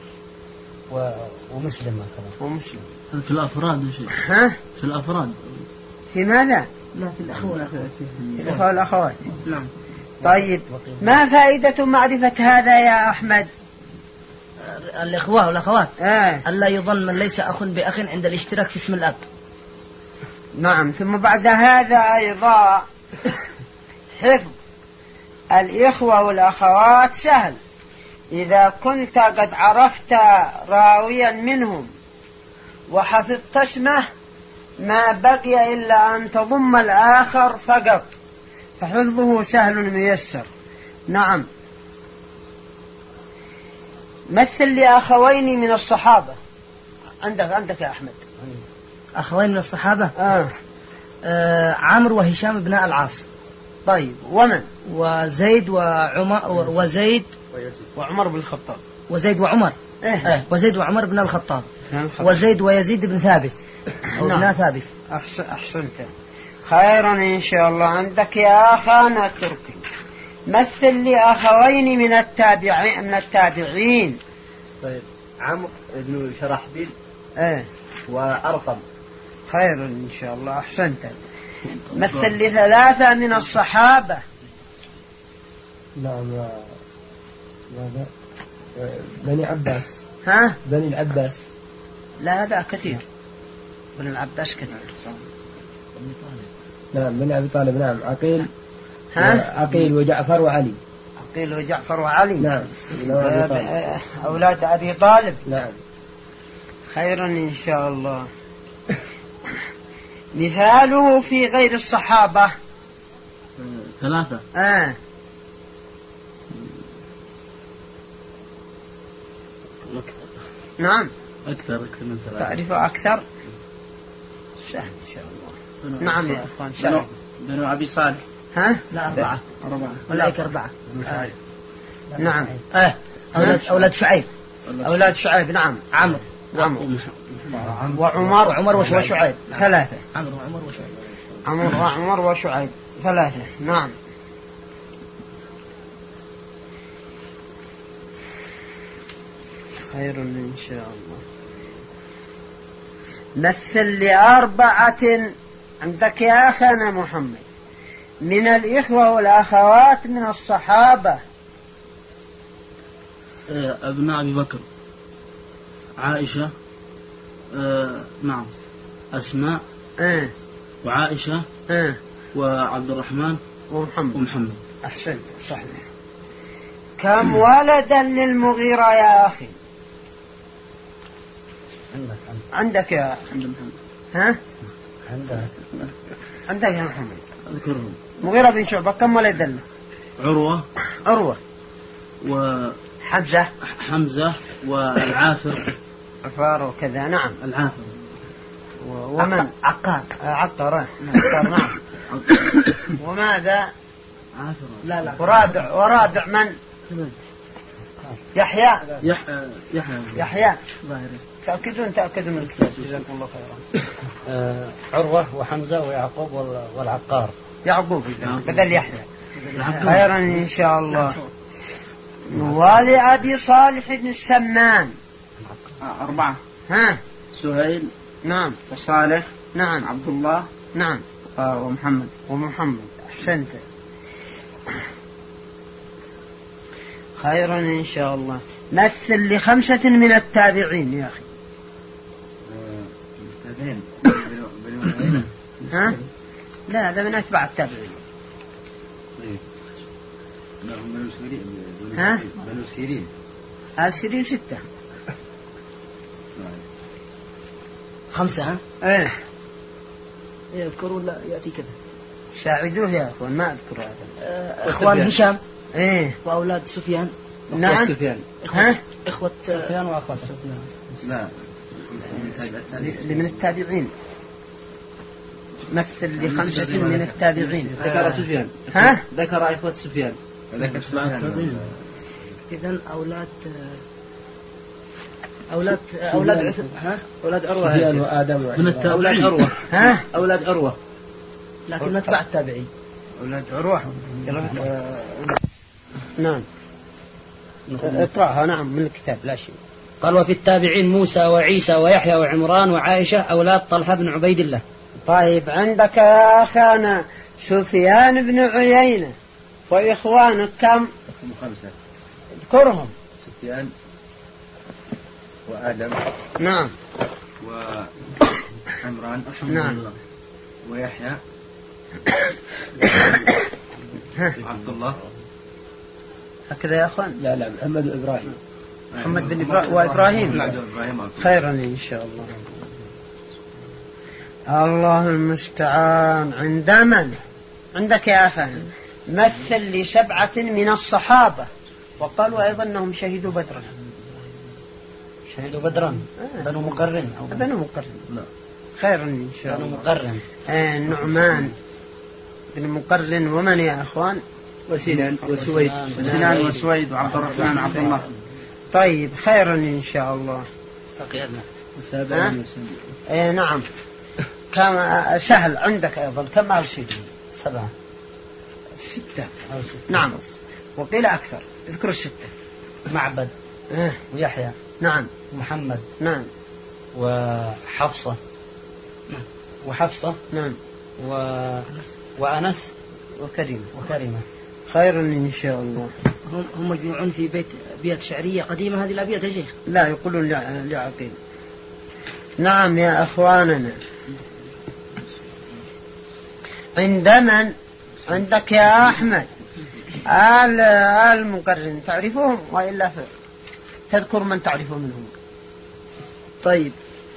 ومسلم ومسلم. في الأفراد في الأفراد. في ماذا؟ لا في الأخوة والأخوات. نعم. طيب ما فائدة معرفة هذا يا أحمد؟ الإخوة والأخوات ألا يظن من ليس أخ بأخ عند الاشتراك في اسم الأب. نعم. ثم بعد هذا أيضا حفظ الإخوة والأخوات سهل إذا كنت قد عرفت راويا منهم وحفظت اسمه، ما بقي إلا أن تضم الآخر فقط، فحفظه سهل ميسر. نعم. مثل لأخوين من الصحابة. عندك يا أحمد أخوين من الصحابة عمرو وهشام بن العاص. طيب ومن؟ وزيد وزيد وعمر بن الخطاب. وزيد وعمر وزيد وعمر بن الخطاب. وزيد ويزيد بن ثابت أو ابن ثابت. أحسنت خيرا إن شاء الله. عندك يا أخانا تركي مثل لي أخوين من التابعين. طيب عمرو بن شرحبيل وأرقم. خيرا إن شاء الله أحسنت. مثل لي 3 من الصحابة. نعم بني عباس. بني العباس. لا هذا كثير. بني العباس كثير. نعم بني أبي طالب. نعم عقيل وجعفر وعلي. عقيل وجعفر وعلي. نعم أولاد أبي طالب. نعم خيرا إن شاء الله. مثاله في غير الصحابة 3. نعم أكثر من 3. تعرف أكثر؟ سهل إن شاء الله. نعم يا أخوان سهل. بنو أبي صالح. لا 4 أولئك 4. نعم أولاد شعيب. أولاد شعيب. نعم عمرو وعمر وشعيب 3. عمرو وشعيب 3. نعم. خير إن شاء الله. مثل ل4 عندك يا أخانا محمد من الإخوة والأخوات من الصحابة. أبناء أبي بكر عائشة نعم أسماء وعائشة وعبد الرحمن ومحمد. أحسنت صحيح. كم ولدا للمغيرة يا أخي؟ عندك يا محمد. عندك يا محمد. أذكرهم. مغيرة بن شعبة كم ولد له؟ عروة حمزة والعافر. عفار وكذا. نعم العافر. ومن؟ عقار. نعم. وماذا؟ عافر. لا ورابع من؟ يحيى. تأكدون من الكتاب. جزاكم الله خيرا. عروة وحمزة ويعقوب والعقار. يعقوب بدل يحيى. خيرا إن شاء الله. ولأبي صالح بن السمان 4. سهيل. نعم. وصالح. نعم. عبد الله. نعم. ومحمد. أحسنت. خيرا إن شاء الله. مثل ل5 من التابعين يا أخي. لا هذا من أتباع التابعين. بنو سيرين. سيرين 6. 5. يذكر ولا يأتي كذا؟ ساعدوه يا أخوان ما أذكر هذا. إخوان هشام. وأولاد سفيان. نعم. سفيان. إخوة سفيان وأخوات سفيان. لا من التابعين. مثل ل5 من التابعين. ذكر سفيان. ذكر إخوة سفيان. إذن أولاد عروة. سفيان وآدم من التابعين. أولاد عروة. لكن نتبع التابعين. أولاد عروة. نعم. اقرأها. نعم من الكتاب لا شيء. قال وفي التابعين موسى وعيسى ويحيى وعمران وعائشة أولاد طلحة بن عبيد الله. طيب عندك يا أخانا سفيان بن عيينة وإخوانك كم؟ 5. اذكرهم. سفيان وآدم. نعم. وعمران. نعم. ويحيى. عبد الله. هكذا يا أخوان. لا محمد وإبراهيم. محمد بن وإبراهيم. خيرا إن شاء الله. الله المستعان. عند من؟ عندك يا أخي مثل ل7 من الصحابة وقالوا أيضا أنهم شهدوا بدرا. بنو مقرن. بنو مقرن. خير إن شاء الله. مقرن. نعمان بن مقرن. ومن يا أخوان؟ وسنان وسويد. سنان وسويد وعبد الرحمن وعبد الله. طيب خيرا إن شاء الله. نعم. كم سهل عندك أيضا؟ كم أرشد؟ 7 6. نعم. وقيل أكثر. اذكر 6. معبد ويحيى. نعم. محمد. نعم. وحفصة. نعم. وأنس وكريمة. خير إن شاء الله. هم مجموعون في بيت شعرية قديمة. هذه الأبيات يا شيخ؟ لا، يقولون لعقيل. نعم يا أخواننا. عندما عندك يا أحمد المقرن تعرفهم وإلا تذكر من تعرفه منهم؟ طيب.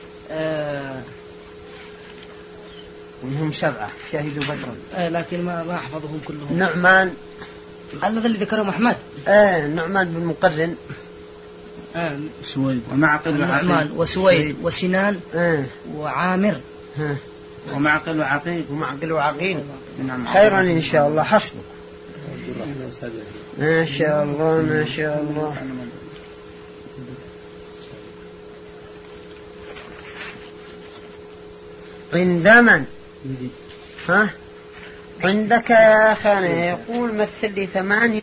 منهم 7 شهدوا بدرا. لكن ما أحفظهم كلهم. نعمان. هذا اللي ذكرهم أحمد. نعمان بن مقرن. سويد ومعقل نعمان وسويد وسنان وعامر ومعقل وعقيل. خيرا إن شاء الله. حسبك. ما شاء الله ما شاء الله. عندما عندك يا أخانا يقول مثل لي 8.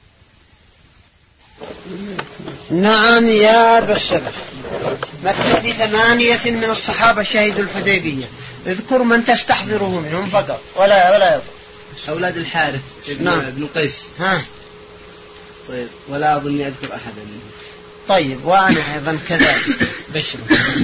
نعم يا بالشبه. مثل لي 8 من الصحابة شهدوا الحديبية. اذكر من تستحضره منهم فقط ولا يضر. أولاد الحارث ابن قيس. طيب ولا أظني أذكر أحدا منهم. طيب وأنا أيضا كذلك. بشر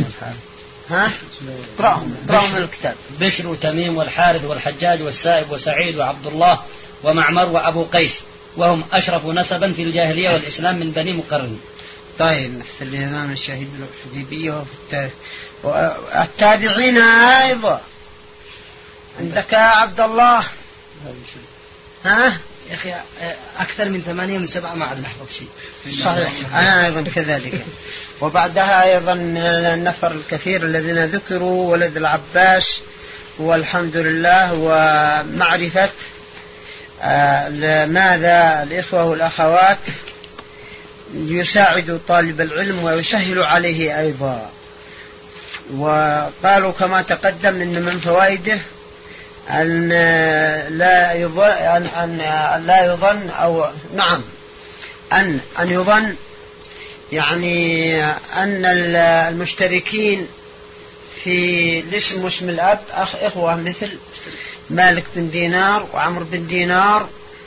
اقرأهم من الكتاب. بشر وتميم والحارث والحجاج والسائب وسعيد وعبد الله ومعمر وأبو قيس، وهم أشرف نسبا في الجاهلية والإسلام من بني مقرن. طيب مثل الإمام الشهيد الحديبية والتابعين أيضا. عندك عبد الله. يا أخي أكثر من 8 من 7 ما عاد نحفظ شيء. صحيح أنا أيضا كذلك. وبعدها أيضا النفر الكثير الذين ذكروا ولد العباس والحمد لله. ومعرفة ماذا الإخوة والأخوات يساعد طالب العلم ويسهل عليه أيضا. وقالوا كما تقدم إن من فوائده أن لا يظن أو نعم أن يظن يعني أن المشتركين في الاسم واسم الأب إخوة مثل مالك بن دينار وعمر بن دينار.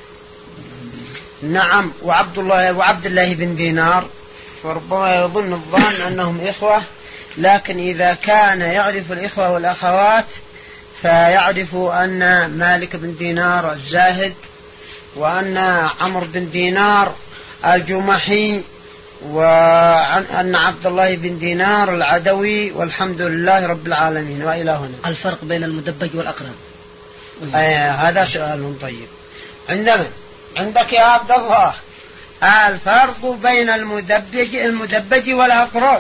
نعم. وعبد الله بن دينار. فربما يظن الظن أنهم إخوة، لكن إذا كان يعرف الإخوة والأخوات فيعرف أن مالك بن دينار الزاهد، وأن عمر بن دينار الجمحي، وأن عبد الله بن دينار العدوي، والحمد لله رب العالمين. وإلى هنا. الفرق بين المدبج والأقران. هذا سؤال طيب. عندك يا عبد الله الفرق بين المدبج والأقران.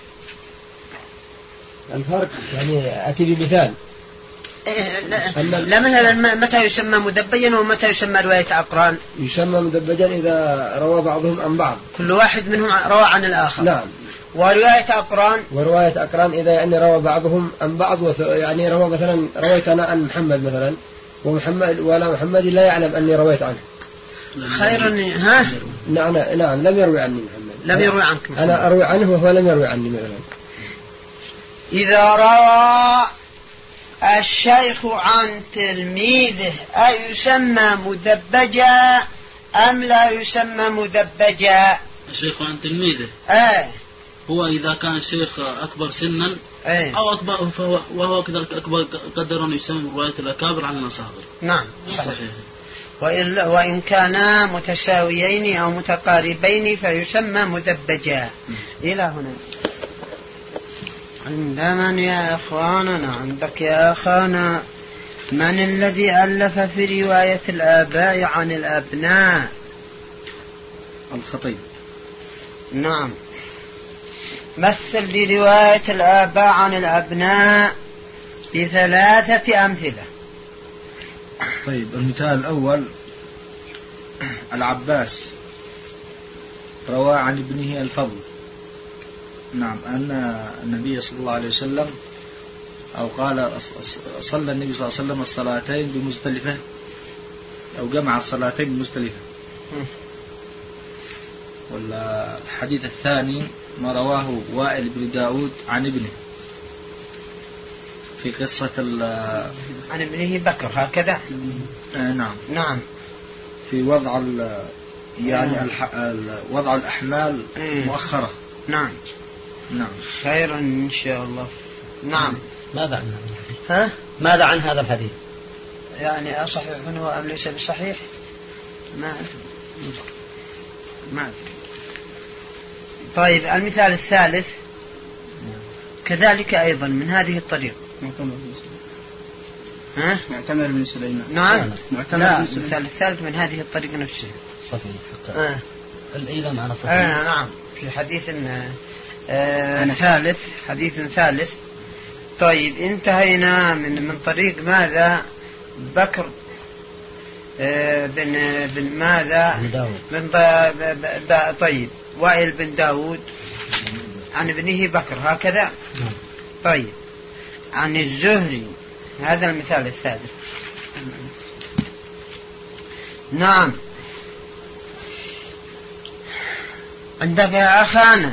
الفرق يعني أتي بمثال. لا مثلا متى يسمى مدبجا ومتى يسمى رواية أقران؟ يسمى مدبجا إذا روى بعضهم عن بعض، كل واحد منهم روى عن الآخر. نعم. ورواية أقران إذا يعني روى بعضهم عن بعض، يعني روى مثلا رويت أنا عن محمد مثلا، ومحمد ولا محمد لا يعلم أني رويت عنه. خيرا. نعم لم يروي عني محمد. لم يروي عنك. أنا أروي عنه وهو لم يروي عني مثلا. إذا روى الشيخ عن تلميذه أيسمى مدبجا أم لا يسمى مدبجا؟ الشيخ عن تلميذه هو إذا كان الشيخ أكبر سنا أو أكبر وهو كذلك أكبر قدرا يسمى رواية الأكابر عن الأصاغر. نعم صحيح. وإن كانا متساويين أو متقاربين فيسمى مدبجا. إلى هنا. عندما يا أخواننا عندك يا أخانا من الذي ألف في رواية الآباء عن الأبناء؟ الخطيب. نعم. مثل برواية الآباء عن الأبناء بثلاثة أمثلة. طيب المثال الأول العباس روى عن ابنه الفضل نعم أن النبي صلى الله عليه وسلم أو قال صلى النبي صلى الله عليه وسلم الصلاتين بمزدلفة أو جمع الصلاتين بمزدلفة. والحديث الثاني ما رواه وائل بن داود عن ابنه في قصة عن ابنه بكر هكذا. نعم نعم في وضع يعني وضع الأحمال مؤخرة. نعم نعم خيرا إن شاء الله. نعم ماذا عن هذا الحديث؟ ها؟ ماذا عن هذا الحديث؟ يعني أصحيح هو أم ليس بصحيح؟ ما أدري. طيب المثال الثالث كذلك أيضا من هذه الطريقة. معتمر بن سليمان. نعم لا المثال الثالث من هذه الطريقة نفسها. صحيح الإيلام على صحيح. نعم في حديث ثالث حديث ثالث. طيب انتهينا من طريق ماذا؟ بكر بن ماذا؟ بن طيب وائل بن داود عن ابنه بكر هكذا. طيب عن الزهري هذا المثال الثالث. نعم عندك يا أخانا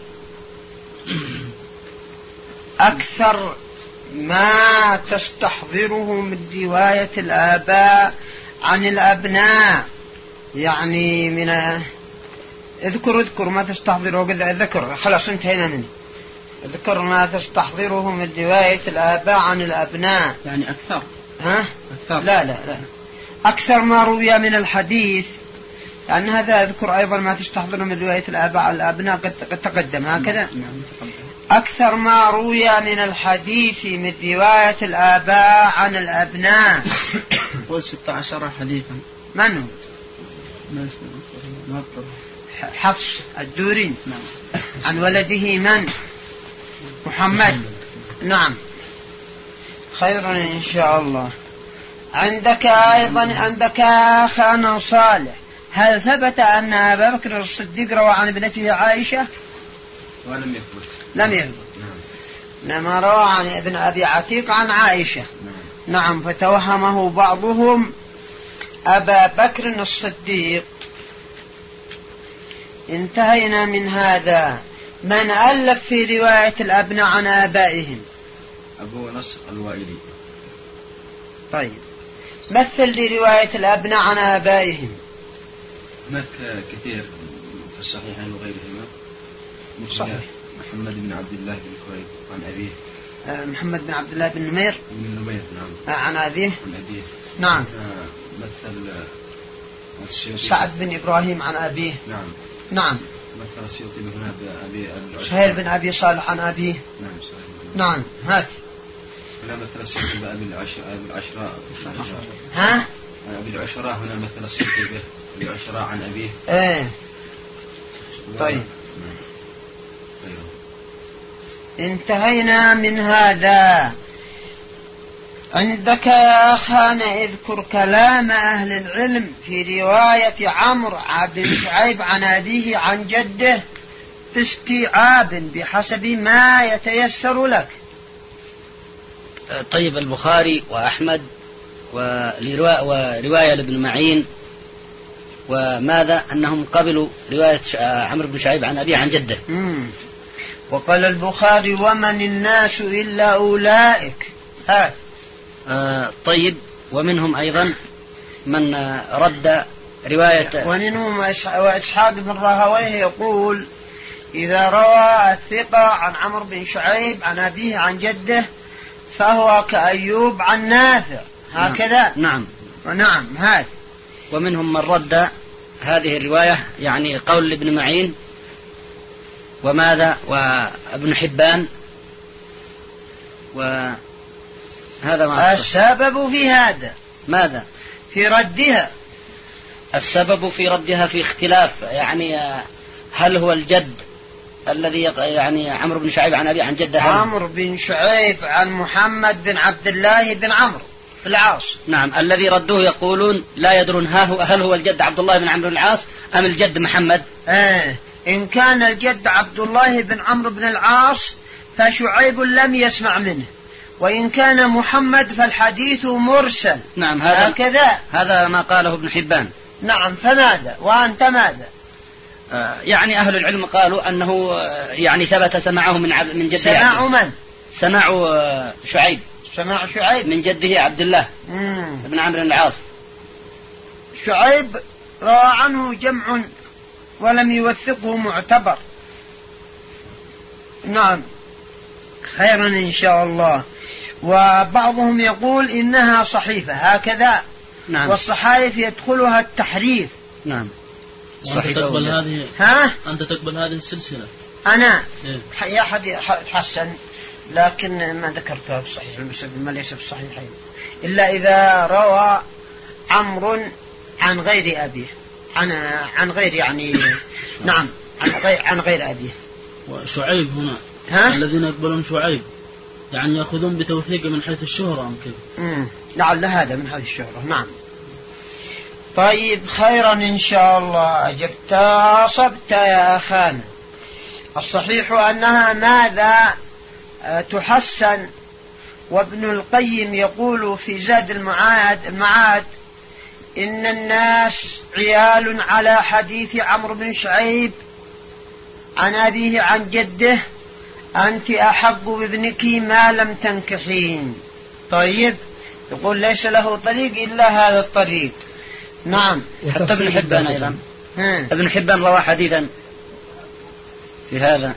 أكثر ما تستحضره من رواية الآباء عن الأبناء يعني من اذكر ما تستحضره ذكر خلاص انتهينا منه. اذكر ما تستحضره من رواية الآباء عن الأبناء يعني أكثر. ها؟ أكثر. لا أكثر ما روي من الحديث يعني هذا اذكر أيضا ما تستحضره من رواية الآباء عن الأبناء قد تقدم هكذا. أكثر ما روي من الحديث من رواية الآباء عن الأبناء قل 16 حديثا. من هو؟ حفص الدوري. عن ولده من؟ محمد. نعم خيرا إن شاء الله. عندك أيضا عندك أخانا صالح هل ثبت أن أبا بكر الصديق روى عن ابنته عائشة؟ ولم يثبت. لم يثبت. إنما روى عن ابن أبي عتيق عن عائشة. نعم فتوهمه بعضهم أبا بكر الصديق. انتهينا من هذا. من ألف في رواية الأبناء عن آبائهم؟ أبو نصر الوائلي. طيب مثل لرواية الأبناء عن آبائهم. هناك كثير في الصحيحين وغيرهما. صحيح. محمد بن عبد الله بن كريب عن أبيه. محمد بن عبد الله بن نمير. نعم. عن أبيه. عن أبيه. نعم. مثل سعد بن إبراهيم عن أبيه. نعم. نعم. مثل السيوطي هنا بأبي سهيل بن أبي صالح عن أبيه. نعم صحيح. نعم هات. هنا مثل السيوطي بأبي العشراء. ها؟ أبي العشراء هنا مثل السيوطي بأبي العشراء عن أبيه. إيه. طيب. انتهينا من هذا. عندك يا أخانا اذكر كلام أهل العلم في رواية عمرو بن شعيب عن أبيه عن جده في استيعاب بحسب ما يتيسر لك. طيب البخاري وأحمد ورواية لابن معين وماذا أنهم قبلوا رواية عمرو بن شعيب عن أبيه عن جده. وقال البخاري ومن الناس إلا أولئك. طيب ومنهم أيضا من رد رواية ومنهم وإسحاق بن راهويه يقول إذا روى الثقة عن عمرو بن شعيب عن أبيه عن جده فهو كأيوب عن نافع هكذا. نعم. ونعم هذا. ومنهم من رد هذه الرواية يعني قول ابن معين وماذا وابن حبان وهذا ما السبب في هذا ماذا في ردها. السبب في ردها في اختلاف يعني هل هو الجد الذي يعني عمرو بن شعيب عن أبي عن جده. عمرو بن شعيب عن محمد بن عبد الله بن عمرو بن العاص. نعم. الذي ردوه يقولون لا يدرون هل هو الجد عبد الله بن عمرو بن العاص أم الجد محمد. إن كان الجد عبد الله بن عمرو بن العاص فشعيب لم يسمع منه، وإن كان محمد فالحديث مرسل. نعم. هذا ما قاله ابن حبان. نعم. فماذا وأنت ماذا؟ يعني أهل العلم قالوا أنه يعني ثبت سماعه من جده. سماع من؟ سماع شعيب. سماع شعيب من جده عبد الله بن عمرو بن العاص. شعيب روى عنه جمع ولم يوثقه معتبر. نعم. خيرا إن شاء الله. وبعضهم يقول إنها صحيفة هكذا. نعم. والصحائف يدخلها التحريف. نعم. صحيح. تقبل هذه؟ أنت تقبل هذه السلسلة؟ أنا يا أحد حسن، لكن ما ذكرتها في صحيح المسلم، ما ليس في الصحيحين إلا إذا روى عمرو عن غير أبيه، عن غير يعني نعم عن غير أبيه. وشعيب هنا الذين يقبلون شعيب يعني يأخذون بتوثيق من حيث الشهرة أم كذا؟ لعل هذا من حيث الشهرة. نعم. طيب خيرا إن شاء الله. أجبت أصبت يا أخانا. الصحيح أنها ماذا تحسن. وابن القيم يقول في زاد المعاد إن الناس عيال على حديث عمرو بن شعيب عن أبيه عن جده، أنت أحق بابنك ما لم تنكحين. طيب يقول ليس له طريق إلا هذا الطريق. نعم. حتى ابن حبان أيضا. ابن حبان روى حديثا في هذا.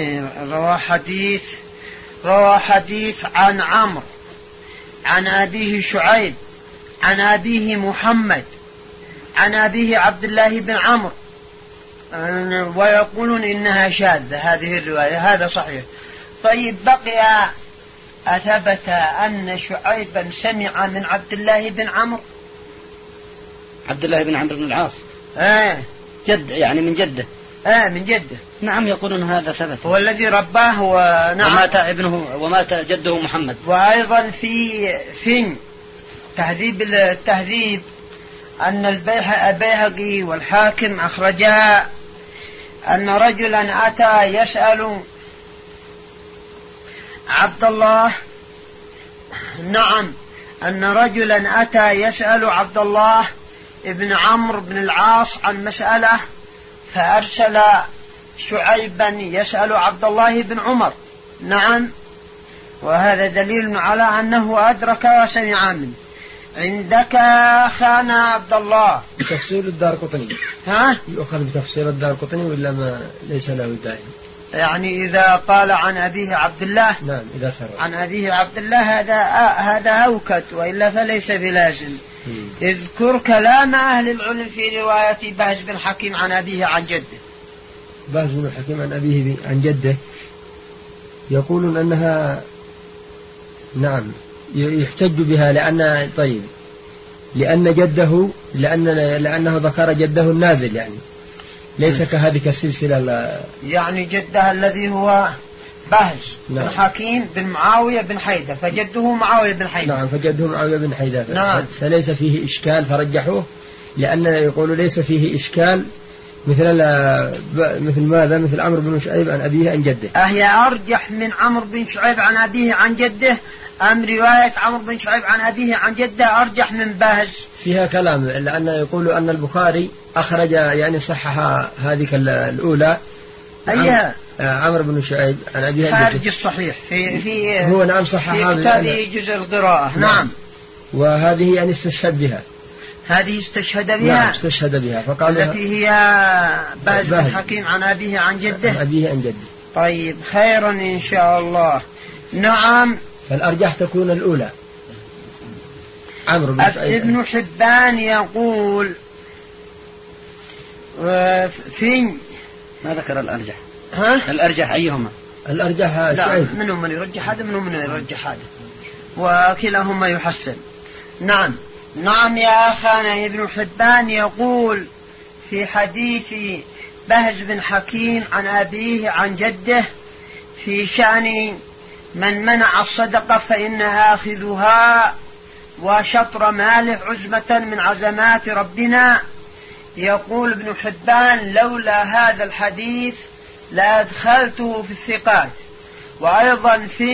روى حديث عن عمرو عن أبيه شعيب عن أبيه محمد عن أبيه عبد الله بن عمرو، ويقولون إنها شاذة هذه الرواية. هذا صحيح. طيب بقي أثبت أن شعيبا سمع من عبد الله بن عمرو. عبد الله بن عمرو بن العاص. جد يعني من جده. من جده. نعم. يقولون هذا ثبت. هو الذي رباه. ونعم. ومات ابنه ومات جده محمد. وأيضا في التهذيب أن البيهقي والحاكم أخرجها أن رجلا أتى يسأل عبد الله. نعم. أن رجلا أتى يسأل عبد الله ابن عمرو بن العاص عن مسألة، فأرسل شعيبا يسأل عبد الله بن عمر. نعم. وهذا دليل على أنه أدرك وسمع منه. عندك أخانا عبد الله تفسير الدارقطني. يؤخذ بتفسير الدارقطني ولا ما ليس له داعي؟ يعني إذا قال عن أبيه عبد الله. نعم. إذا سر عن أبيه عبد الله هذا أوكت، وإلا فليس بلازم. اذكر كلام أهل العلم في رواية بهز بن حكيم عن أبيه عن جده. بهز بن حكيم عن أبيه عن جده يقولون أنها نعم يحتج بها لأنه ذكر جده النازل، يعني ليس كهذه السلسلة. يعني جده الذي هو بهز بن حكيم بن معاوية بن حيدة، فجده معاوية بن حيدة. نعم. فجده معاوية بن حيدة. نعم. فليس فيه إشكال فرجحوه، لأن يقولوا ليس فيه إشكال مثل ماذا؟ مثل عمرو بن شعيب عن أبيه عن جده. أهي أرجح من عمرو بن شعيب عن أبيه عن جده، أم رواية عمرو بن شعيب عن أبيه عن جده أرجح من بهز؟ فيها كلام، لأن يقول أن البخاري أخرج يعني صحح هذه الأولى. أيها عمرو بن شعيب عن أبيه عن خارج الصحيح في هو نعم صححها في كتابه جزء القراءة. نعم. وهذه يعني استشهد بها. هذه استشهد بها. نعم استشهد بها. فقال التي هي بهز بن حكيم عن أبيه عن جده. عن أبيه عن جده. طيب خيرا إن شاء الله. نعم. فالأرجح تكون الأولى. عمرو بن شعيب. ابن حبان يقول في ما ذكر الأرجح. الأرجح أيهما؟ الأرجح شعيب. منهم من يرجح هذا منهم من يرجح هذا، وكلاهما يحسن. نعم. نعم يا أخانا. ابن حبان يقول في حديث بهز بن حكيم عن أبيه عن جده في شأن من منع الصدقة فإن آخذها وشطر ماله عزمة من عزمات ربنا. يقول ابن حبان: لولا هذا الحديث لأدخلته في الثقات. وأيضا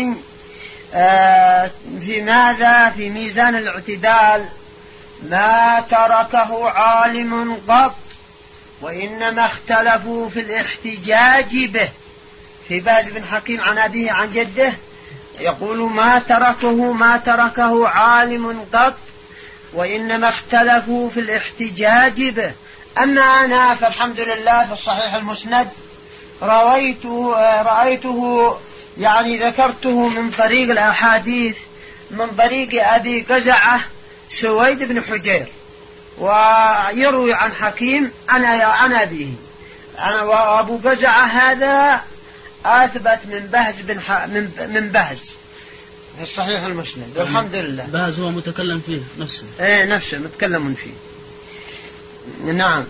في ماذا في ميزان الاعتدال: ما تركه عالم قط وإنما اختلفوا في الاحتجاج به. في بهز بن حكيم عن أبيه عن جده يقول: ما تركه عالم قط وإنما اختلفوا في الاحتجاج به. أما أنا فالحمد لله في الصحيح المسند رأيته يعني ذكرته من طريق الأحاديث من طريق أبي قزعة سويد بن حجير، ويروي عن حكيم عن أبيه. وأبو قزعة هذا أثبت من بهز في الصحيح المسند والحمد لله. بهز هو متكلم فيه نفسه. نفسه متكلم فيه. نعم.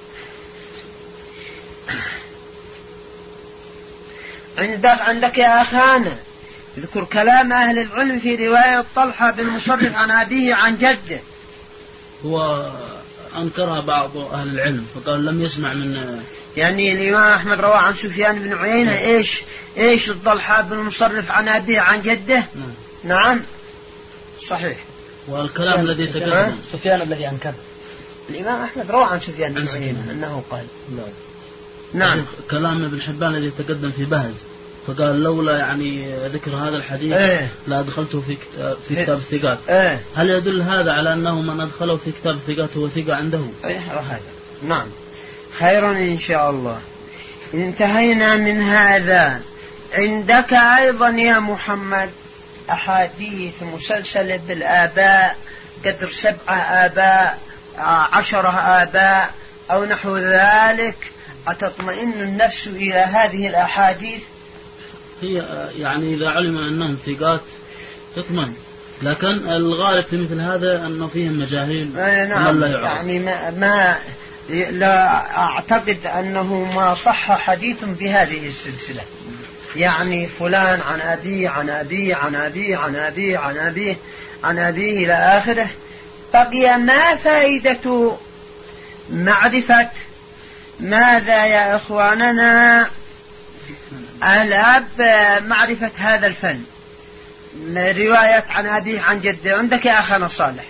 عندك يا أخانا اذكر كلام أهل العلم في رواية طلحة بن مصرف عن أبيه عن جده. هو أنكرها بعض أهل العلم فقال لم يسمع من يعني الإمام أحمد روى عن سفيان بن عيينة إيش الطلحة بن مصرف عن أبيه عن جده. نعم صحيح. والكلام الذي تكلم سفيان الذي أنكر الإمام أحمد روى عن سفيان بن عيينة أنه قال. نعم. كلام ابن حبان الذي تقدم في بهز فقال لولا يعني ذكر هذا الحديث لا أدخلته في كتاب الثقات. هل يدل هذا على أنه من أدخله في كتاب الثقات هو ثقة عنده؟ هذا نعم. خيرا إن شاء الله. انتهينا من هذا. عندك أيضا يا محمد أحاديث مسلسلة بالآباء قدر 7 آباء 10 آباء أو نحو ذلك، أتطمئن النفس إلى هذه الأحاديث؟ هي يعني إذا علم أنهم ثقات تطمئن، لكن الغالب في مثل هذا أنه فيهم مجاهيل. نعم. لا يعني ما لا أعتقد أنه ما صح حديث بهذه السلسلة، يعني فلان عن أبيه عن أبيه عن أبيه عن أبيه عن أبيه عن أبيه إلى آخره. بقي ما فائدة معرفة ماذا يا إخواننا الأب معرفة هذا الفن، رواية عن أبيه عن جده. عندك يا أخانا صالح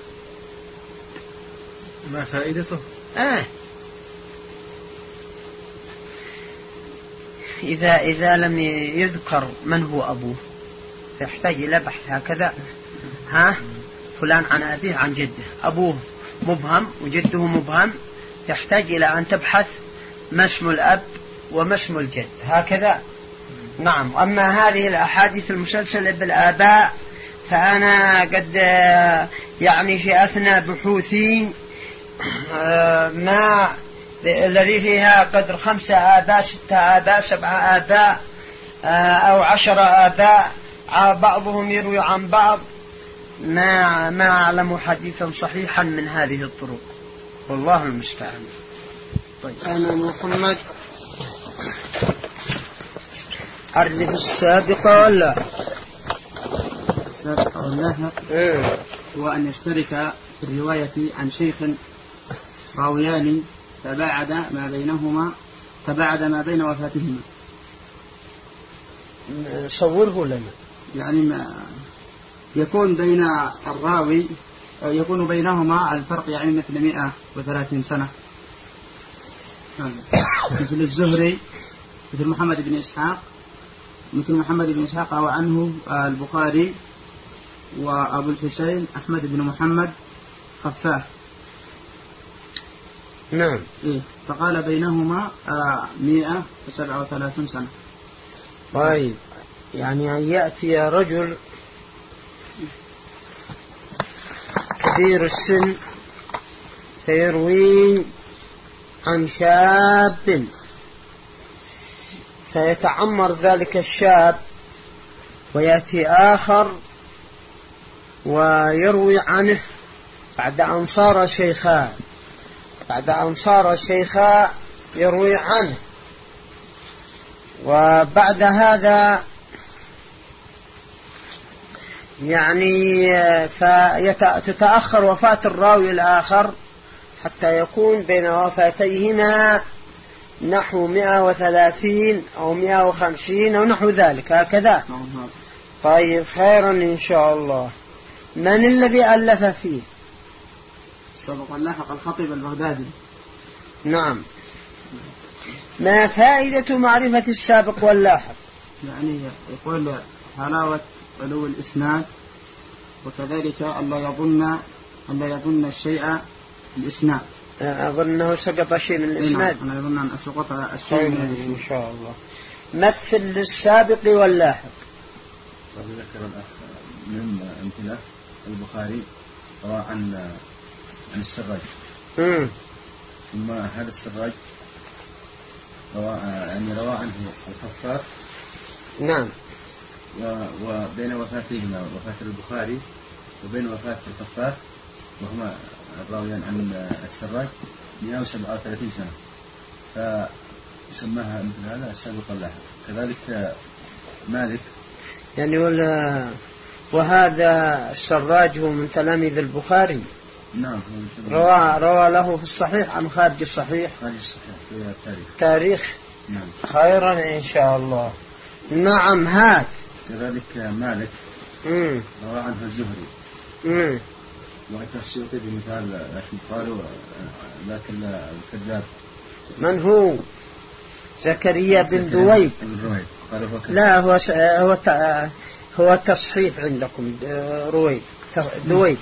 ما فائدته؟ إذا لم يذكر من هو أبوه يحتاج إلى بحث هكذا. فلان عن أبيه عن جده، أبوه مبهم وجده مبهم، يحتاج إلى أن تبحث ما اسم الأب وما اسم الجد هكذا. نعم. أما هذه الأحاديث المسلسلة بالآباء فأنا قد يعني في أثناء بحوثي ما الذي فيها قدر 5 آباء 6 آباء 7 آباء أو 10 آباء، بعضهم يروي عن بعض، ما أعلم حديثا صحيحا من هذه الطرق، والله المستعان. طيب أنا محمد أعرف السابقة ولا السابقة واللاحق هو أن يشترك في الرواية عن شيخ راويان تباعد ما بين وفاتهما. صوره لنا. يعني ما يكون بين الراوي يكون بينهما الفرق يعني مثل 130 سنة، مثل الزهري مثل محمد بن إسحاق أو عنه البخاري وأبو الحسين أحمد بن محمد خفاف. نعم. فقال بينهما 137 سنة. طيب يعني أن يأتي رجل كبير السن فيروي عن شاب فيتعمر ذلك الشاب، ويأتي آخر ويروي عنه بعد أن صار شيخا يروي عنه. وبعد هذا يعني فتتأخر وفاة الراوي الآخر حتى يكون بين وفاتيهما نحو 130 أو 150 أو نحو ذلك هكذا. طيب خيرا إن شاء الله. من الذي ألف فيه؟ سبق واللاحق الخطيب البغدادي. نعم. ما فائدة معرفة السابق واللاحق؟ يعني يقول حلاوة علو الإسناد، وكذلك ألا يظن الشيء الإسناد. أظنه سقط شيء من الإسناد. أنا أظن أن سقط الشيء إن شاء الله. مثل للسابق واللاحق. ذكر الأخ من أمثلة البخاري روى عن السراج. ثم هذا السراج روى عنه الخفاف. نعم. وبين وفاتهما وفاة البخاري وبين وفاة الخفاف وهما الراويان عن السراج 137 سنة، فسماها مثل هذا السابق واللاحق. كذلك مالك يعني وهذا السراج هو من تلاميذ البخاري. نعم. روى له في الصحيح أم خارج الصحيح؟ خارج الصحيح في تاريخ. نعم. خيرا إن شاء الله. نعم. هات كذلك مالك روى عنه الزهري. وأتى السيوطي بمثال قالوا لكن الكذاب. من هو؟ زكريا بن دويد. لا هو تصحيف عندكم دويد.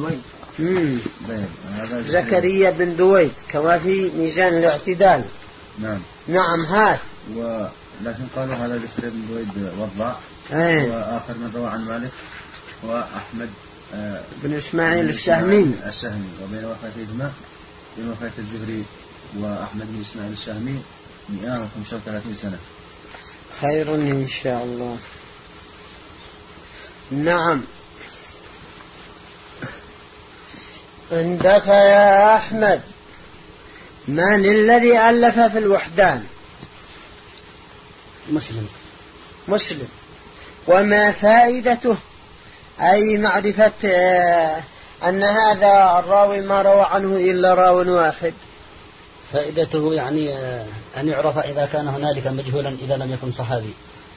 زكريا بن دويد كما في ميزان الاعتدال. نعم. هات. ولكن قالوا هذا زكريا بن دويد وضع. وآخر من روى عن مالك هو أحمد بن إسماعيل السهمي. وبين وفاتهما بين وفاة الزهري وأحمد بن إسماعيل السهمي 135 سنة. خير إن شاء الله. نعم. عندك يا أحمد من الذي ألف في الوحدان؟ مسلم. وما فائدته؟ أي معرفة أن هذا الراوي ما روى عنه إلا راو واحد. فائدته يعني أن يعرف إذا كان هنالك مجهولا إذا لم يكن صحابي.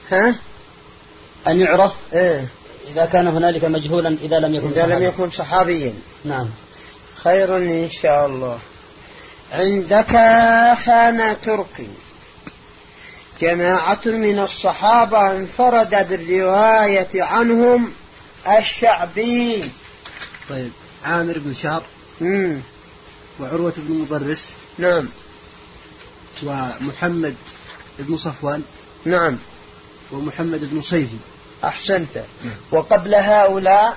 أن يعرف إذا كان هنالك مجهولا إذا لم يكن صحابيا. نعم. خير إن شاء الله. عندك خان تركي جماعة من الصحابة انفرد بالرواية عنهم الشعبي. طيب عامر بن شهر وعروة بن مضرس. نعم. ومحمد بن صفوان. نعم. ومحمد بن صيفي. أحسنت. وقبل هؤلاء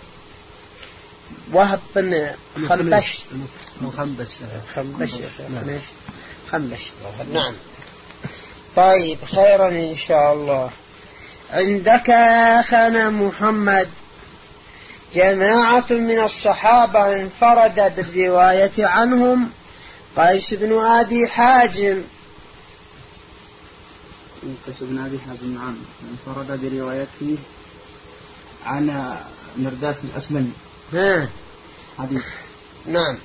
وهب بن خنبش. نعم. طيب خيرا إن شاء الله. عندك أخانا محمد جماعة من الصحابة انفرد بالرواية عنهم قيس بن أبي حازم. قيس بن أبي حازم نعم انفرد بروايته عن مرداس الأسلمي. حديث. نعم.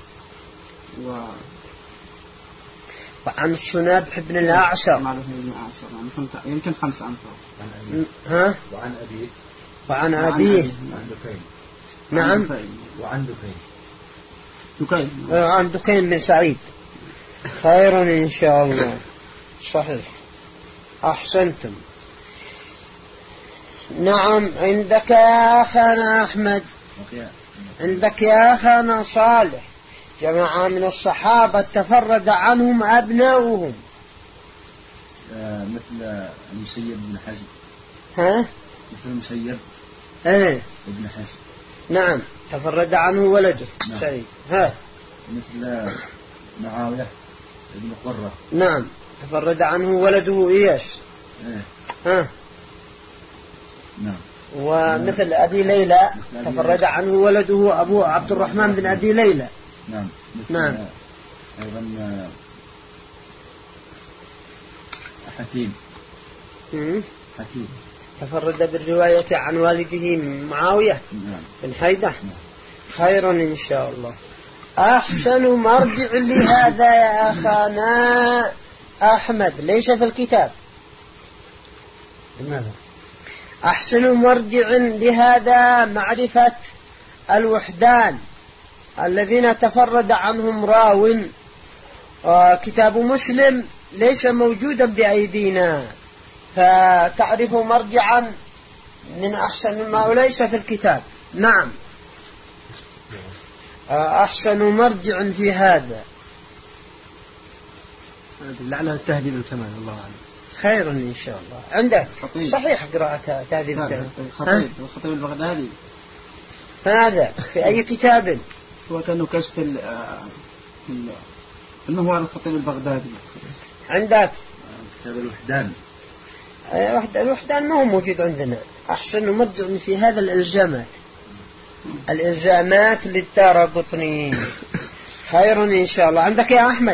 وعن السنابح بن الأعسر. يمكن 5 أنفار. وعن أبيه. نعم. وعن دكين بن سعيد. خير إن شاء الله. صحيح. أحسنتم. نعم. عندك يا أخانا أحمد. عندك يا أخانا صالح جماعة من الصحابة تفرد عنهم أبناؤهم. مثل المسيب بن حزم. مثل المسيب ابن حزم. نعم. تفرد عنه ولده. سعيد. مثل معاوية ابن قرة. نعم. تفرد عنه ولده إياس. نعم. ومثل أبي ليلى تفرد عنه ولده أبو عبد الرحمن بن أبي ليلى. نعم. نعم. أيضا حكيم. حكيم تفرد بالرواية عن والده معاوية بن حيدة. خيرا إن شاء الله. أحسن مرجع لهذا يا أخانا أحمد ليس في الكتاب. لماذا؟ أحسن مرجع لهذا معرفة الوحدان الذين تفرد عنهم راو. كتاب مسلم ليس موجودا بأيدينا، فتعرف مرجعا من أحسن ما ليس في الكتاب. نعم أحسن مرجع في هذا. لعله التهذيب الكمال الله أعلم. خير إن شاء الله. عندك صحيح قراءة تهذيب الخطيب البغدادي. هذا في أي كتاب؟ هو كأنه كشف إنه هو الخطيب البغدادي. عندك كتاب الوحدان. الوحدان ما هو موجود عندنا. أحسن مرجع في هذا الإلزامات للدارقطني. خير إن شاء الله. عندك يا أحمد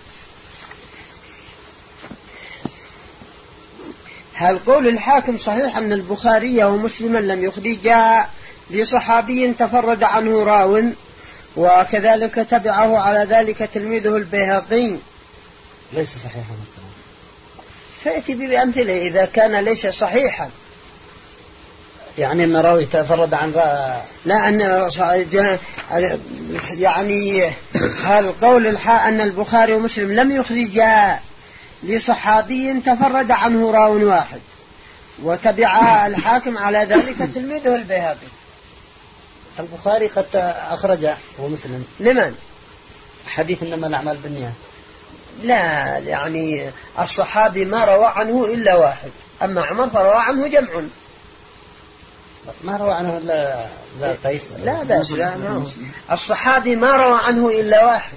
هل قول الحاكم صحيح أن البخاري ومسلما لم يخرجا لصحابي تفرد عنه راو وكذلك تبعه على ذلك تلميذه البيهقي؟ ليس صحيحا. فأتي بأمثلة إذا كان ليس صحيحا. يعني أن راوي تفرد عن لا أن يعني هل قول أن البخاري ومسلم لم يخرجا لصحابي تفرد عنه راو واحد وتبع الحاكم على ذلك تلميذه البيهقي؟ البخاري قد أخرج ومسلم. لمن؟ حديث إنما الأعمال بالنيات. لا يعني الصحابي ما روى عنه إلا واحد، أما عمر فروى عنه جمع. ما روى عنه إلا قيس. لا بأس لا الصحابي ما روى عنه إلا واحد.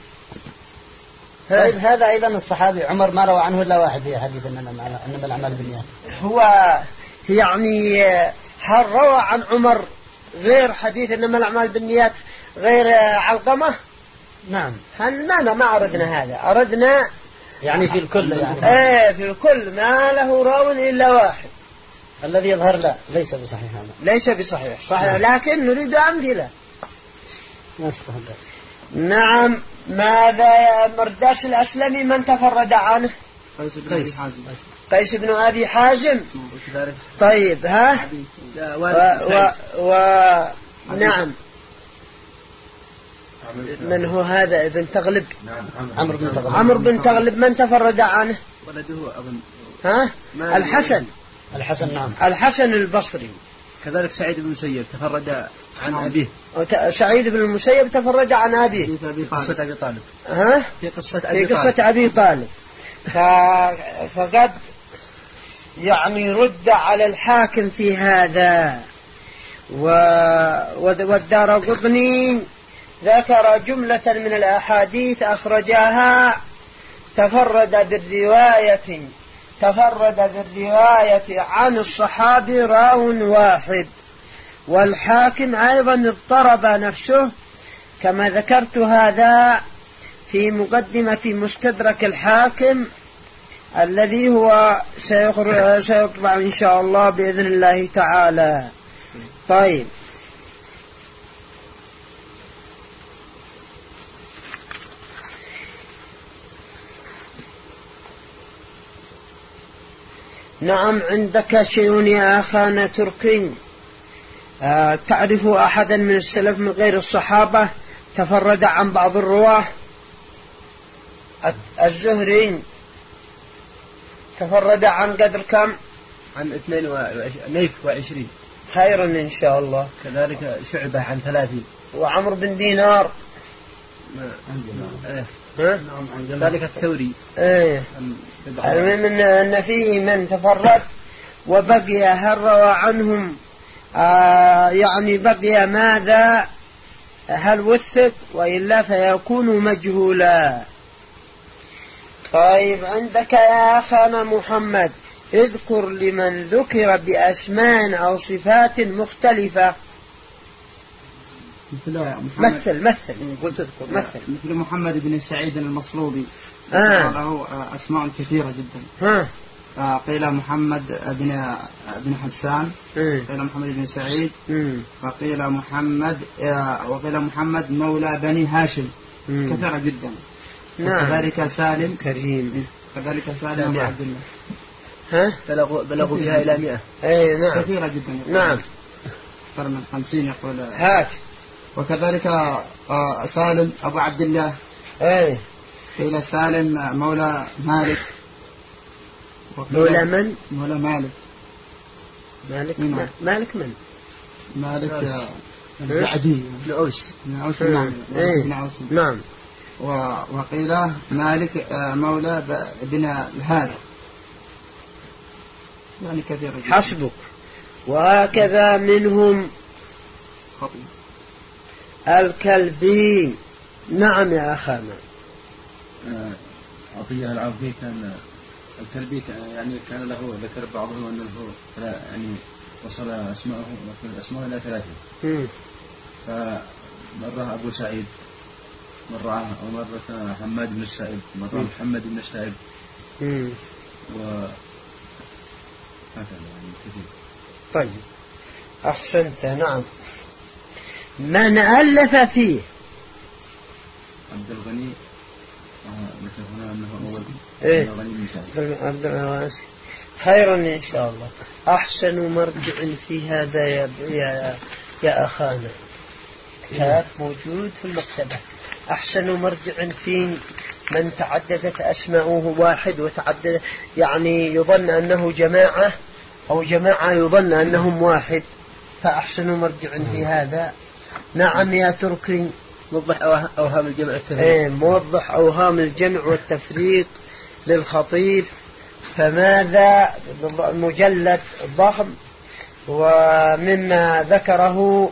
طيب هذا أيضا الصحابي عمر ما روى عنه إلا واحد في حديث إنما الأعمال بالنيات. هو يعني هل روى عن عمر غير حديث إنما الأعمال بالنيات غير علقمة؟ نعم. ما أردنا هذا، أردنا يعني في الكل يعني. في الكل ما له راو إلا واحد. الذي يظهر لا ليس بصحيح هذا. ليس بصحيح صحيح لكن نريد أمثلة. نعم. ماذا يا مرداس الأسلمي من تفرد عنه؟ قيس بن أبي حازم. طيب ها نعم. من هو هذا ابن تغلب؟ عمرو بن تغلب من تفرد عنه؟ ولده أظن. ها الحسن. نعم الحسن البصري. كذلك سعيد بن المسيب تفرد عن أبيه. سعيد بن المسيب تفرد عن أبيه في قصة أبي طالب. في قصة أبي طالب. فقد يعني رد على الحاكم في هذا. والدارقطني ذكر جملة من الأحاديث أخرجها تفرد بالرواية عن الصحابي راو واحد. والحاكم أيضا اضطرب نفسه كما ذكرت هذا في مقدمة مستدرك الحاكم الذي هو سيطبع إن شاء الله بإذن الله تعالى. طيب نعم. عندك شيء يا أخانا تركي تعرف أحدا من السلف من غير الصحابة تفرد عن بعض الرواه؟ الزهري تفرد عن قدر كم؟ عن 22. خيرا إن شاء الله. كذلك شعبة عن 30. وعمر بن دينار ذلك الثوري. المهم أن فيه من تفرد وبقي هل روى عنهم يعني بقي ماذا؟ هل وثق وإلا فيكون مجهولا. طيب عندك يا أخانا محمد اذكر لمن ذكر بأسماء أو صفات مختلفة. مثل مثل قلت اذكر مثل محمد بن سعيد المصلوبي له أسماء كثيرة جدا. قيل محمد بن حسان، قيل محمد بن سعيد، وقيل محمد مولى بني هاشم، كثيرة جدا. وكذلك سالم كريم، كذلك سالم أبو عبد الله. بلغوا بها إلى 100. نعم كثيرة جدا. نعم أكثر من 50 يقول. هاك. وكذلك سالم أبو عبد الله. قيل سالم مولى مالك. مولى من؟ مولى مالك. مالك من؟ مالك من؟ مالك العدي بن أوس. نعم. وقيل مالك مولى بن الهارث. يعني كثير جدا. حسبك. وهكذا منهم الكلبي. نعم يا أخانا. عطية العوفي كان الكلبي كان له ذكر بعضهم أنه يعني وصل أسماءه إلى 3. فمرة أبو سعيد، مرة حماد بن السائب، مرة محمد بن السائب، وهكذا يعني كثير. طيب أحسنت. نعم. من ألف فيه؟ عبد الغني. ذكر هنا أنه أول عبد الغني. خيرا إن شاء الله. أحسن مرجع في هذا يا أخانا. كتاب موجود في المكتبة. أحسن مرجع في من تعددت أسماؤه واحد وتعدد، يعني يظن أنه جماعة أو جماعة يظن أنهم واحد، فأحسن مرجع في هذا. نعم يا تركي. موضح أوهام الجمع والتفريق. موضح أوهام الجمع والتفريق للخطيب. فماذا؟ مجلد ضخم. ومما ذكره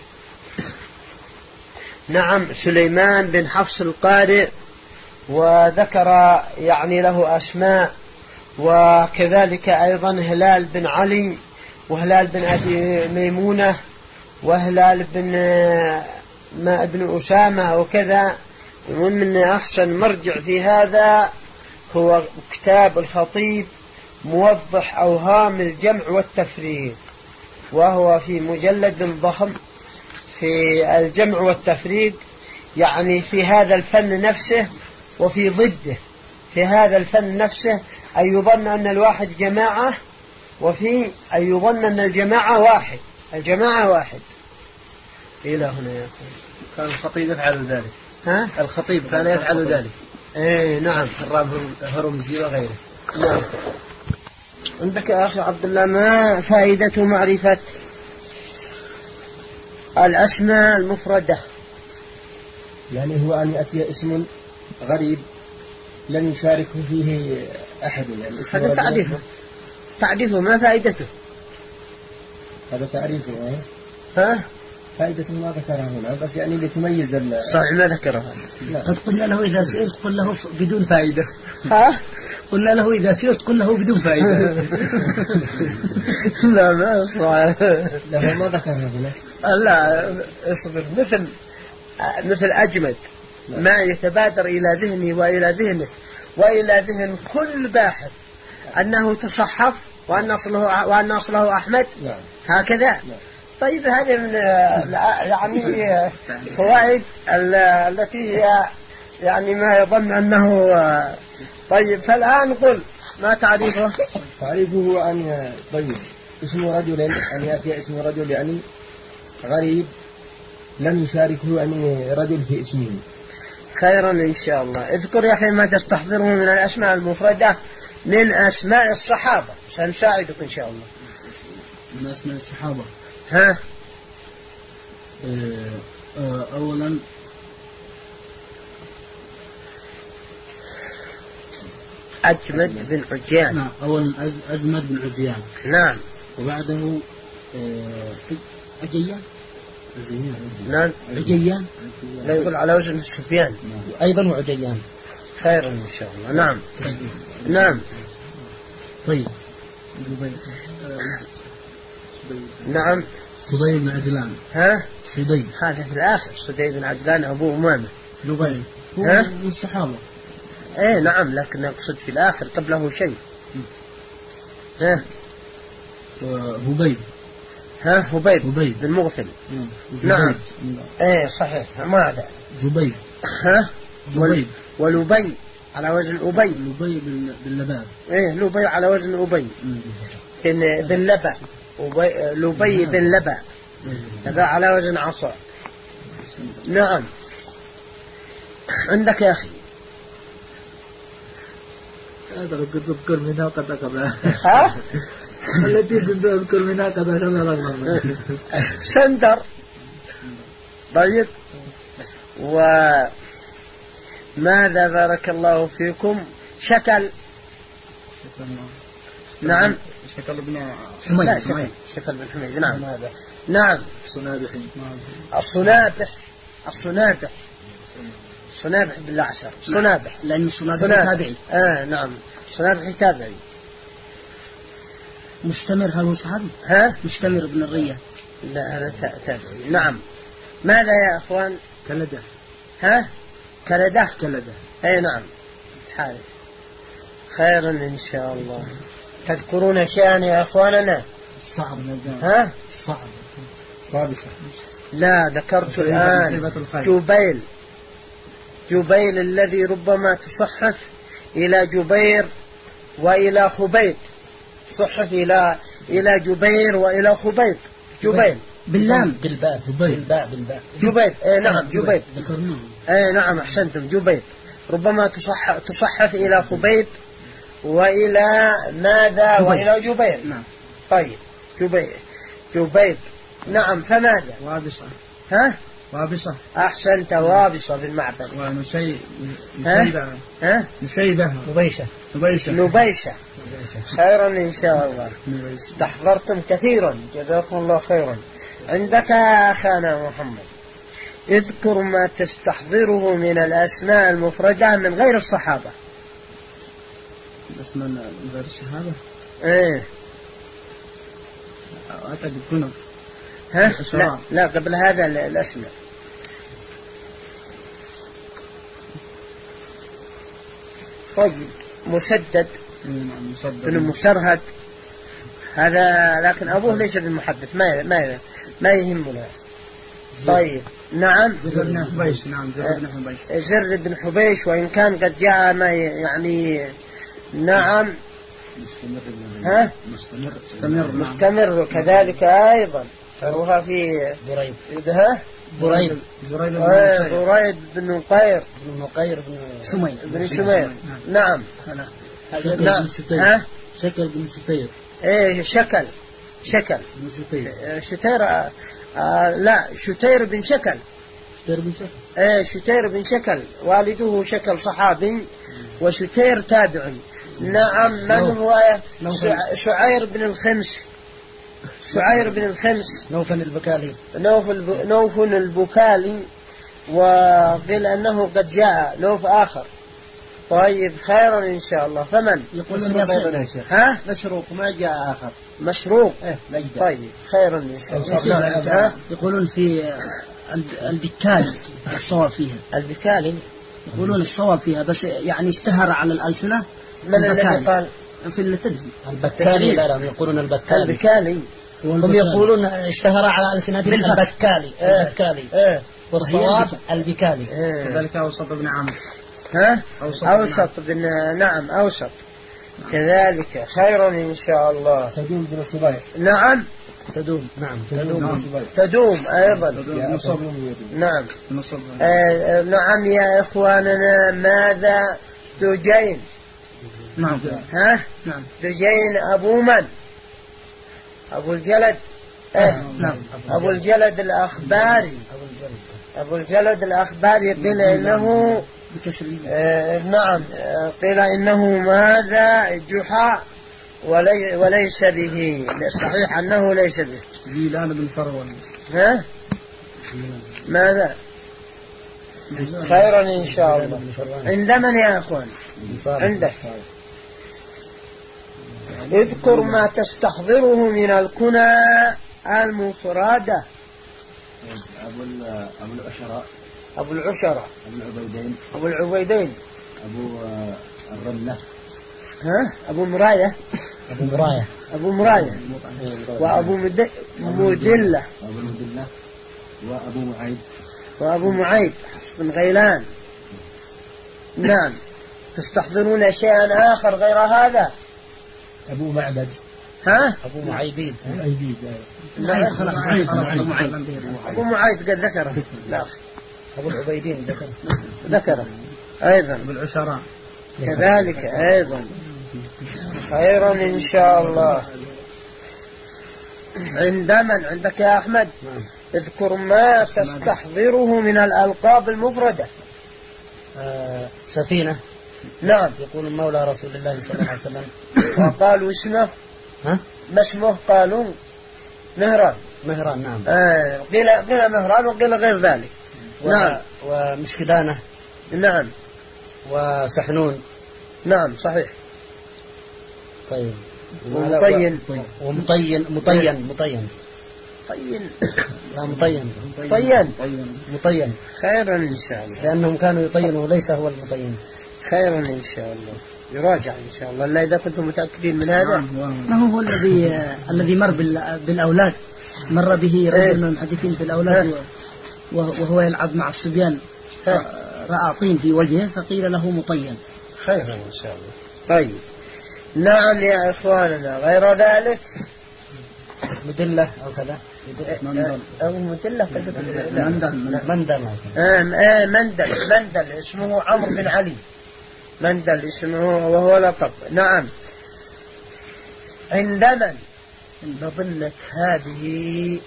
نعم سليمان بن حفص القارئ، وذكر يعني له أسماء، وكذلك أيضا هلال بن علي، وهلال بن أبي ميمونة، وهلال بن أسامة وكذا. ومن أحسن مرجع في هذا هو كتاب الخطيب موضح أوهام الجمع والتفريق، وهو في مجلد ضخم في الجمع والتفريق، يعني في هذا الفن نفسه وفي ضده. في هذا الفن نفسه أن يظن أن الواحد جماعة، وفي أن يظن أن الجماعة واحد. الجماعة واحد. إلى هنا يا أخوان. كان الخطيب يفعل ذلك. الخطيب كان يفعل ذلك. نعم. هرمزي وغيره. نعم. عندك يا أخي عبد الله ما فائدة معرفة الأسماء المفردة؟ يعني هو أن يأتي اسم غريب لم يشاركه فيه أحد، يعني هذا تعريفه ما فائدته؟ هذا تعريفه. فائدة ما ذكرها هنا، بس يعني لتميز صحيح ما ذكرها. قد قلنا له إذا سئلت قل له بدون فائدة. قلنا له إذا سئلت قل له بدون فائدة. لا ما أصبح. لا ما ذكرها هنا. لا اصبر. مثل أجمد ما يتبادر إلى ذهني وإلى ذهنك وإلى ذهن كل باحث أنه تصحف وأن أصله أحمد. هكذا. طيب هذه من يعني فوائد التي هي يعني ما يظن أنه. طيب فالآن قل ما تعريفه؟ تعريفه أن اسم رجل، أن يأتي اسم رجل يعني غريب لم يشاركه يعني رجل في اسمه. خيرا إن شاء الله. اذكر يا أخي ما تستحضره من الأسماء المفردة من أسماء الصحابة، سنساعدك إن شاء الله. من أسماء الصحابة أولا أجمد بن عجيان. نعم. أولا أجمد بن عجيان. نعم. وبعده عجيان. نعم. عجيان. لا يقول على وزن سفيان. أيضا وعجيان. خيرا إن شاء الله. نعم. نعم. طيب. نعم. صدي بن عجلان. صدي. هذا في الآخر. صدي بن عجلان أبو أمامة. لبيب. هو من الصحابة. ايه نعم، لكن نقصد في الآخر قبله شيء. ها هبيب. ها هبيب بن مغفل. نعم ايه صحيح. ماذا جبيب. ها جبيب. ولبي على وزن أبي. لبي باللباب. ايه لبي على وزن أبي بن لبا. لبي بن لبا. لبا على وزن عصا. نعم. عندك يا أخي هذا تذكر منها قد قبل. ها التي تذكر منها قد قبل. سندر. طيب وماذا بارك الله فيكم؟ شكل. نعم شكل بن حميد. شكل بن حميد. نعم نعم. الصنابح. الصنابح بالعشر. صنابح لأن الصنابح تابعي. نعم صنابح تابعي. مستمر هل هو صحابي؟ ها مستمر بن الرية. لا أنا تابعي. نعم. ماذا يا أخوان؟ كلده. ها كلده. اي نعم. حالي خيرا إن شاء الله. تذكرون شيئا يا أخواننا؟ الصعب. ها الصعب. لا ذكرت الآن جبيل الذي ربما تصحف إلى جبير وإلى خبيب. صحف إلى جبير وإلى خبيب. جبيل باللام بالباء. جبيل. نعم جبيل. نعم أحسنتم. جبيل ربما تصحف إلى خبيب وإلى ماذا وإلى جبير. نعم. طيب جبيل. نعم. فماذا؟ وابصة. ها وابصة. أحسنت. وابصة بالمعبد. نشيبة. نبيشة. خيرا إن شاء الله. استحضرتم كثيرا جزاكم الله خيرا. عندك يا أخانا محمد اذكر ما تستحضره من الأسماء المفردة من غير الصحابة. الأسماء من غير الصحابة. أعتقد كنف. لا قبل هذا الأسماء. طيب مسدد بن مسرهد هذا، لكن أبوه ليس بالمحدث ما يهمنا. طيب نعم. زر بن حبيش وإن كان قد جاء ما يعني. نعم. مستمر كذلك أيضا. شروها في بريد. بريد بن نقير بن شمير. نعم. شكل بن شتير. شكل بن شتير. لا شتير بن شكل. شتير بن شكل والده شكل صحابي وشتير تابعي. نعم. من هو؟ شعير بن الخمس. نوف البكالي وقيل أنه قد جاء نوف آخر. طيب خيرا إن شاء الله. فمن يقولون مشروق ما جاء آخر. مشروق. طيب خيرا إن شاء الله. يقولون في البكالي الصواب فيها. البكالي يقولون الصواب فيها بس يعني اشتهر على الألسنة. من الذي قال؟ في التدريب. البكالي. لا يقولون البكالي. هم يقولون اشتهر على ألسنتهم البكالي. والصواب البكالي. كذلك أوسط بن عامر. أوسط بن. نعم أوسط كذلك. خيرا إن شاء الله. تدوم بن صبيح. نعم تدوم أيضا. نعم. نعم يا إخواننا. ماذا؟ دجين. نعم. دجين أبو من؟ أبو الجلد. نعم. أبو الجلد الأخباري. قيل إنه نعم. قيل إنه ماذا؟ جحا وليس به. صحيح أنه ليس به. جيلان بن فروان. ماذا؟ خيرا إن شاء الله. عند من يا أخوان؟ عندك. اذكر ما تستحضره من الكنى المفردة. أبو العشرة. أبو العبيدين. أبو الرملة. ها؟ أبو مراية. أبو مراية وأبو مدلة. أبو مدلة وأبو معيد بن غيلان. نعم. تستحضرون شيئا آخر غير هذا؟ أبو معبد. ها؟ أبو معيدين. لا خلاص. أبو معيد قد ذكره. لا. أبو العبيدين ذكره أيضا. أبو العشراء كذلك أيضا. خيرا إن شاء الله. عندك يا أحمد اذكر ما تستحضره من الألقاب المفردة. سفينة. نعم. يقول مولى رسول الله صلى الله عليه وسلم. وقالوا اسمه. ما اسمه؟ قالوا مهران. نعم. قيل مهران وقيل غير ذلك. نعم. ومشكدانة. نعم. وسحنون. نعم صحيح. طيب. ومطين. مطين. خيرا إن شاء الله. لأنهم كانوا يطينوا وليس هو المطين. خيرا إن شاء الله. يراجع إن شاء الله. لا إذا كنتم متأكدين من هذا. ما هو الذي مر بالأولاد، مر به رجل من المحدثين بالأولاد وهو يلعب مع الصبيان، رأى طين في وجهه فقيل له مطين. خيرا إن شاء الله. طيب. نعم يا إخواننا. غير ذلك مدلة أو كذا. أو مدلة. مندل اسمه عمرو بن علي. مندل اسمه وهو لقب. نعم. عندما بظنك هذه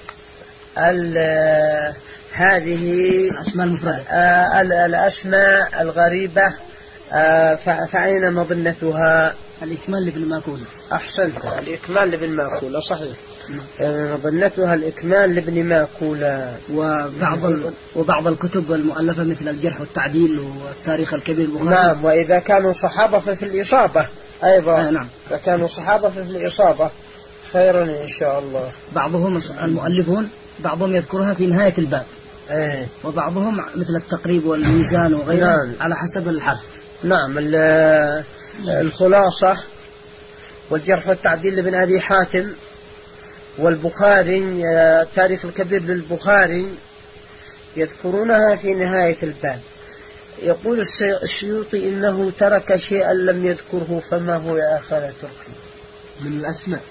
الأسماء المفردة، الأسماء الغريبة، فأين مظنتها؟ الإكمال لابن ماكولة. أحسنت. الإكمال لابن ماكولة صحيح. مظنتها الإكمال لابن ماكولة. وبعض الكتب المؤلفة مثل الجرح والتعديل والتاريخ الكبير البخاري. نعم. وإذا كانوا صحابة ففي الإصابة أيضا. نعم. فكانوا صحابة ففي الإصابة. خيرا إن شاء الله. بعضهم المؤلفون بعضهم يذكرها في نهاية الباب. وبعضهم مثل التقريب والميزان وغيره. نعم. على حسب الحرف. نعم. الخلاصة والجرح والتعديل لابن أبي حاتم، والبخاري التاريخ الكبير للبخاري يذكرونها في نهاية الباب. يقول السيوطي إنه ترك شيئا لم يذكره، فما هو يا أخي تركي؟ من الأسماء.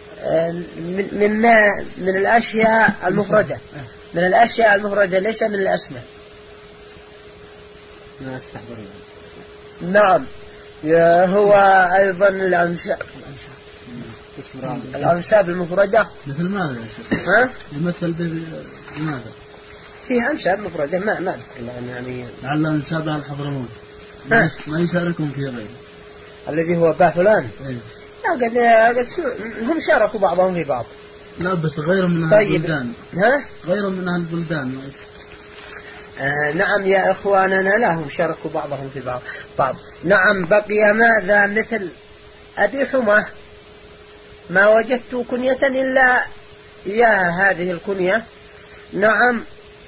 من الأشياء المفردة. من الأشياء المفردة ليس من الأسماء. ما استحضر. نعم. هو أيضا الأنساب المفردة. مثل ماذا؟ يمثل بماذا؟ فيها أنساب مفردة ما أذكر يعني. لعل أنسابها الحضرموت ما يشاركهم في غيره. الذي هو باثلان. قد هم شاركوا بعضهم في بعض. لا بس غير من البلدان. غير من البلدان. نعم يا إخواننا. لا هم شاركوا بعضهم في بعض. نعم. بقي ماذا؟ مثل أبي حماه. ما وجدت كنية إلا يا هذه الكنية. نعم.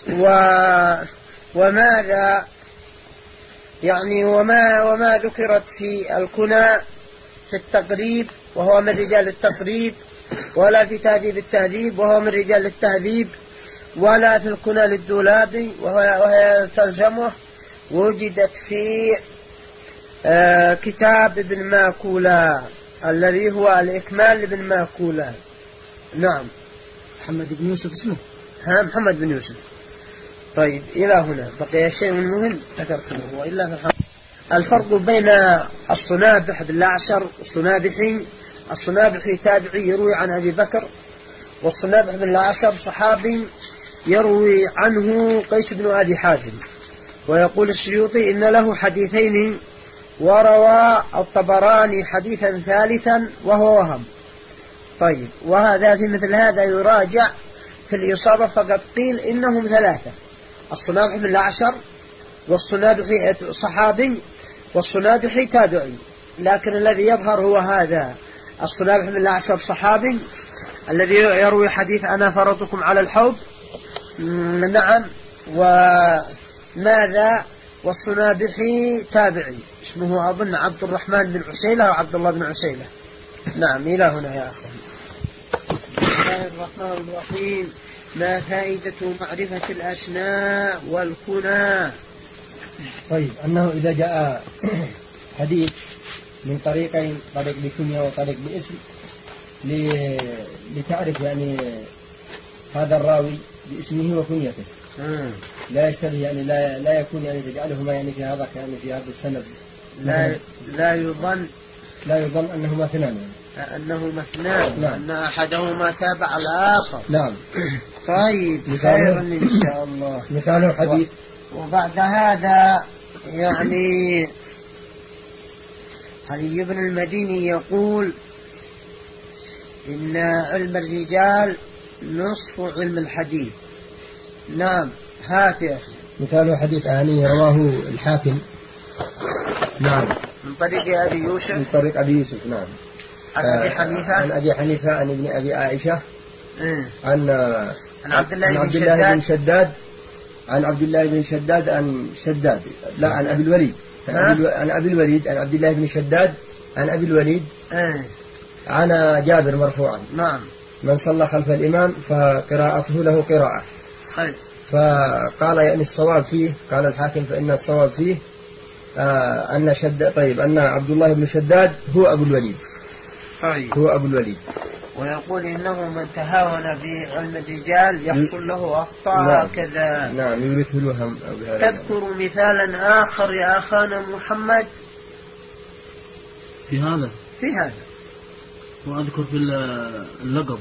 وماذا يعني وما ذكرت في الكنى في التقريب وهو من رجال التقريب، ولا في تهذيب التهذيب وهو من رجال التهذيب، ولا في الكنى للدولابي وهي تلزمه. وجدت في كتاب ابن ماكولة الذي هو الإكمال لابن ماكولة. نعم. محمد بن يوسف اسمه. محمد بن يوسف. طيب إلى هنا بقي شيء مهم ذكرته وإلا في الفرق بين الصنابح بالأعشر الصنابحي تابعي يروي عن أبي بكر، والصنابح بالأعشر صحابي يروي عنه قيس بن أبي حازم. ويقول السيوطي إن له حديثين، وروى الطبراني حديثا ثالثا وهو وهم. طيب. وهذا في مثل هذا يراجع في الإصابة، فقد قيل إنهم ثلاثة: الصنابح من الأعشر، والصنابحي صحابي، والصنابحي تابعي. لكن الذي يظهر هو هذا: الصنابح من الأعشر صحابي الذي يروي حديث أنا فرطكم على الحوض. نعم. وماذا والصنابحي تابعي اسمه أظن عبد الرحمن بن عسيلة أو عبد الله بن عسيلة. نعم إلى هنا يا أخوان. بسم الله الرحمن الرحيم. ما فائدة معرفة الأسماء والكنى؟ طيب أنه إذا جاء حديث من طريقين، طريق بكنية وطريق باسم، لتعرف يعني هذا الراوي باسمه وكنيته، لا يشتري يعني لا يكون يعني تجعلهما يعني في هذا يعني في هذا السند لا يظن أنهما اثنان يعني. أنهما اثنان. نعم. أن أحدهما تابع الآخر. نعم. طيب خيرا إن شاء الله. مثال حديث. وبعد هذا يعني علي بن المديني يقول إن علم الرجال نصف علم الحديث. نعم هات يا أخي. مثال حديث يعني رواه الحاكم. نعم. من طريق أبي يوسف. من طريق أبي يوسف. نعم. عن أبي حنيفة. عن أبي حنيفة عن ابن أبي عائشة. عن عبد الله بن شداد. عن عبد الله بن شداد عن شداد لا عن أبي الوليد. عن أبي الوليد عن عبد الله بن شداد عن أبي الوليد. عن جابر مرفوعا. نعم. من صلى خلف الإمام فقراءته له قراءة. فقال يعني الصواب فيه، قال الحاكم فإن الصواب فيه أن أن عبد الله بن شداد هو أبو الوليد. هو أبو الوليد. ويقول إنه من تهاون في علم الرجال يحصل له أخطاء كذا. نعم يورثه الوهم. تذكر مثالا آخر يا أخانا محمد في هذا؟ وأذكر في اللقب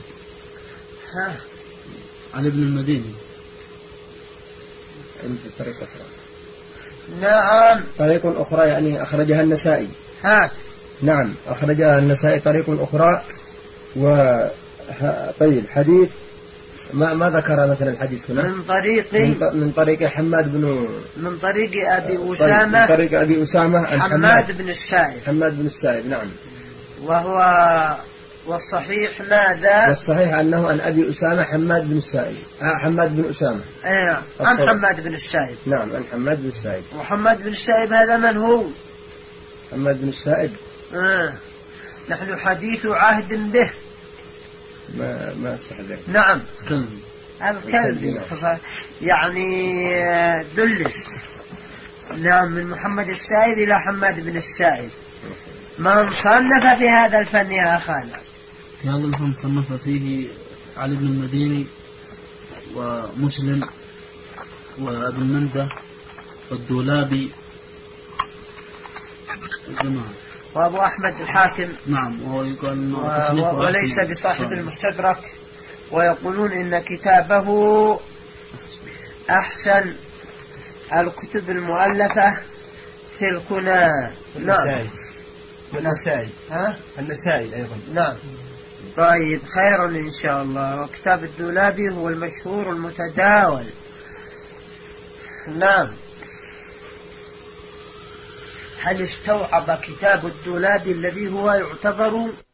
علي بن المديني. طريقة أخرى. نعم. طريق أخرى يعني أخرجها النسائي. نعم أخرجها النسائي طريق أخرى. طيب حديث ما ذكر مثلا الحديث هنا. من طريق حماد بن. من طريق أبي أسامة. من طريق أبي أسامة حماد بن السائب. حماد بن السائب. نعم. والصحيح ماذا؟ والصحيح أنه عن أبي أسامة حماد بن السائب. حماد بن أسامة. عن حماد بن السائب. نعم عن حماد بن السائب. وحماد بن السائب هذا من هو؟ حماد بن السائب. نحن حديث عهد به. ما استحذر. نعم. الكلبي يعني دلس. نعم من محمد السائب إلى حماد بن السائب. من صنف في هذا الفن يا أخانا؟ في هذا الفن صنف فيه علي بن المديني ومسلم وابن منده والدولابي الجماعة وأبو أحمد الحاكم. نعم. ويقال وليس بصاحب المستدرك. ويقولون إن كتابه أحسن الكتب المؤلفة في الكنى. نعم. النسائي أيضا. نعم. طيب خيرا إن شاء الله. وكتاب الدولابي هو المشهور المتداول. نعم. هل استوعب كتاب الدولابي الذي هو يعتبر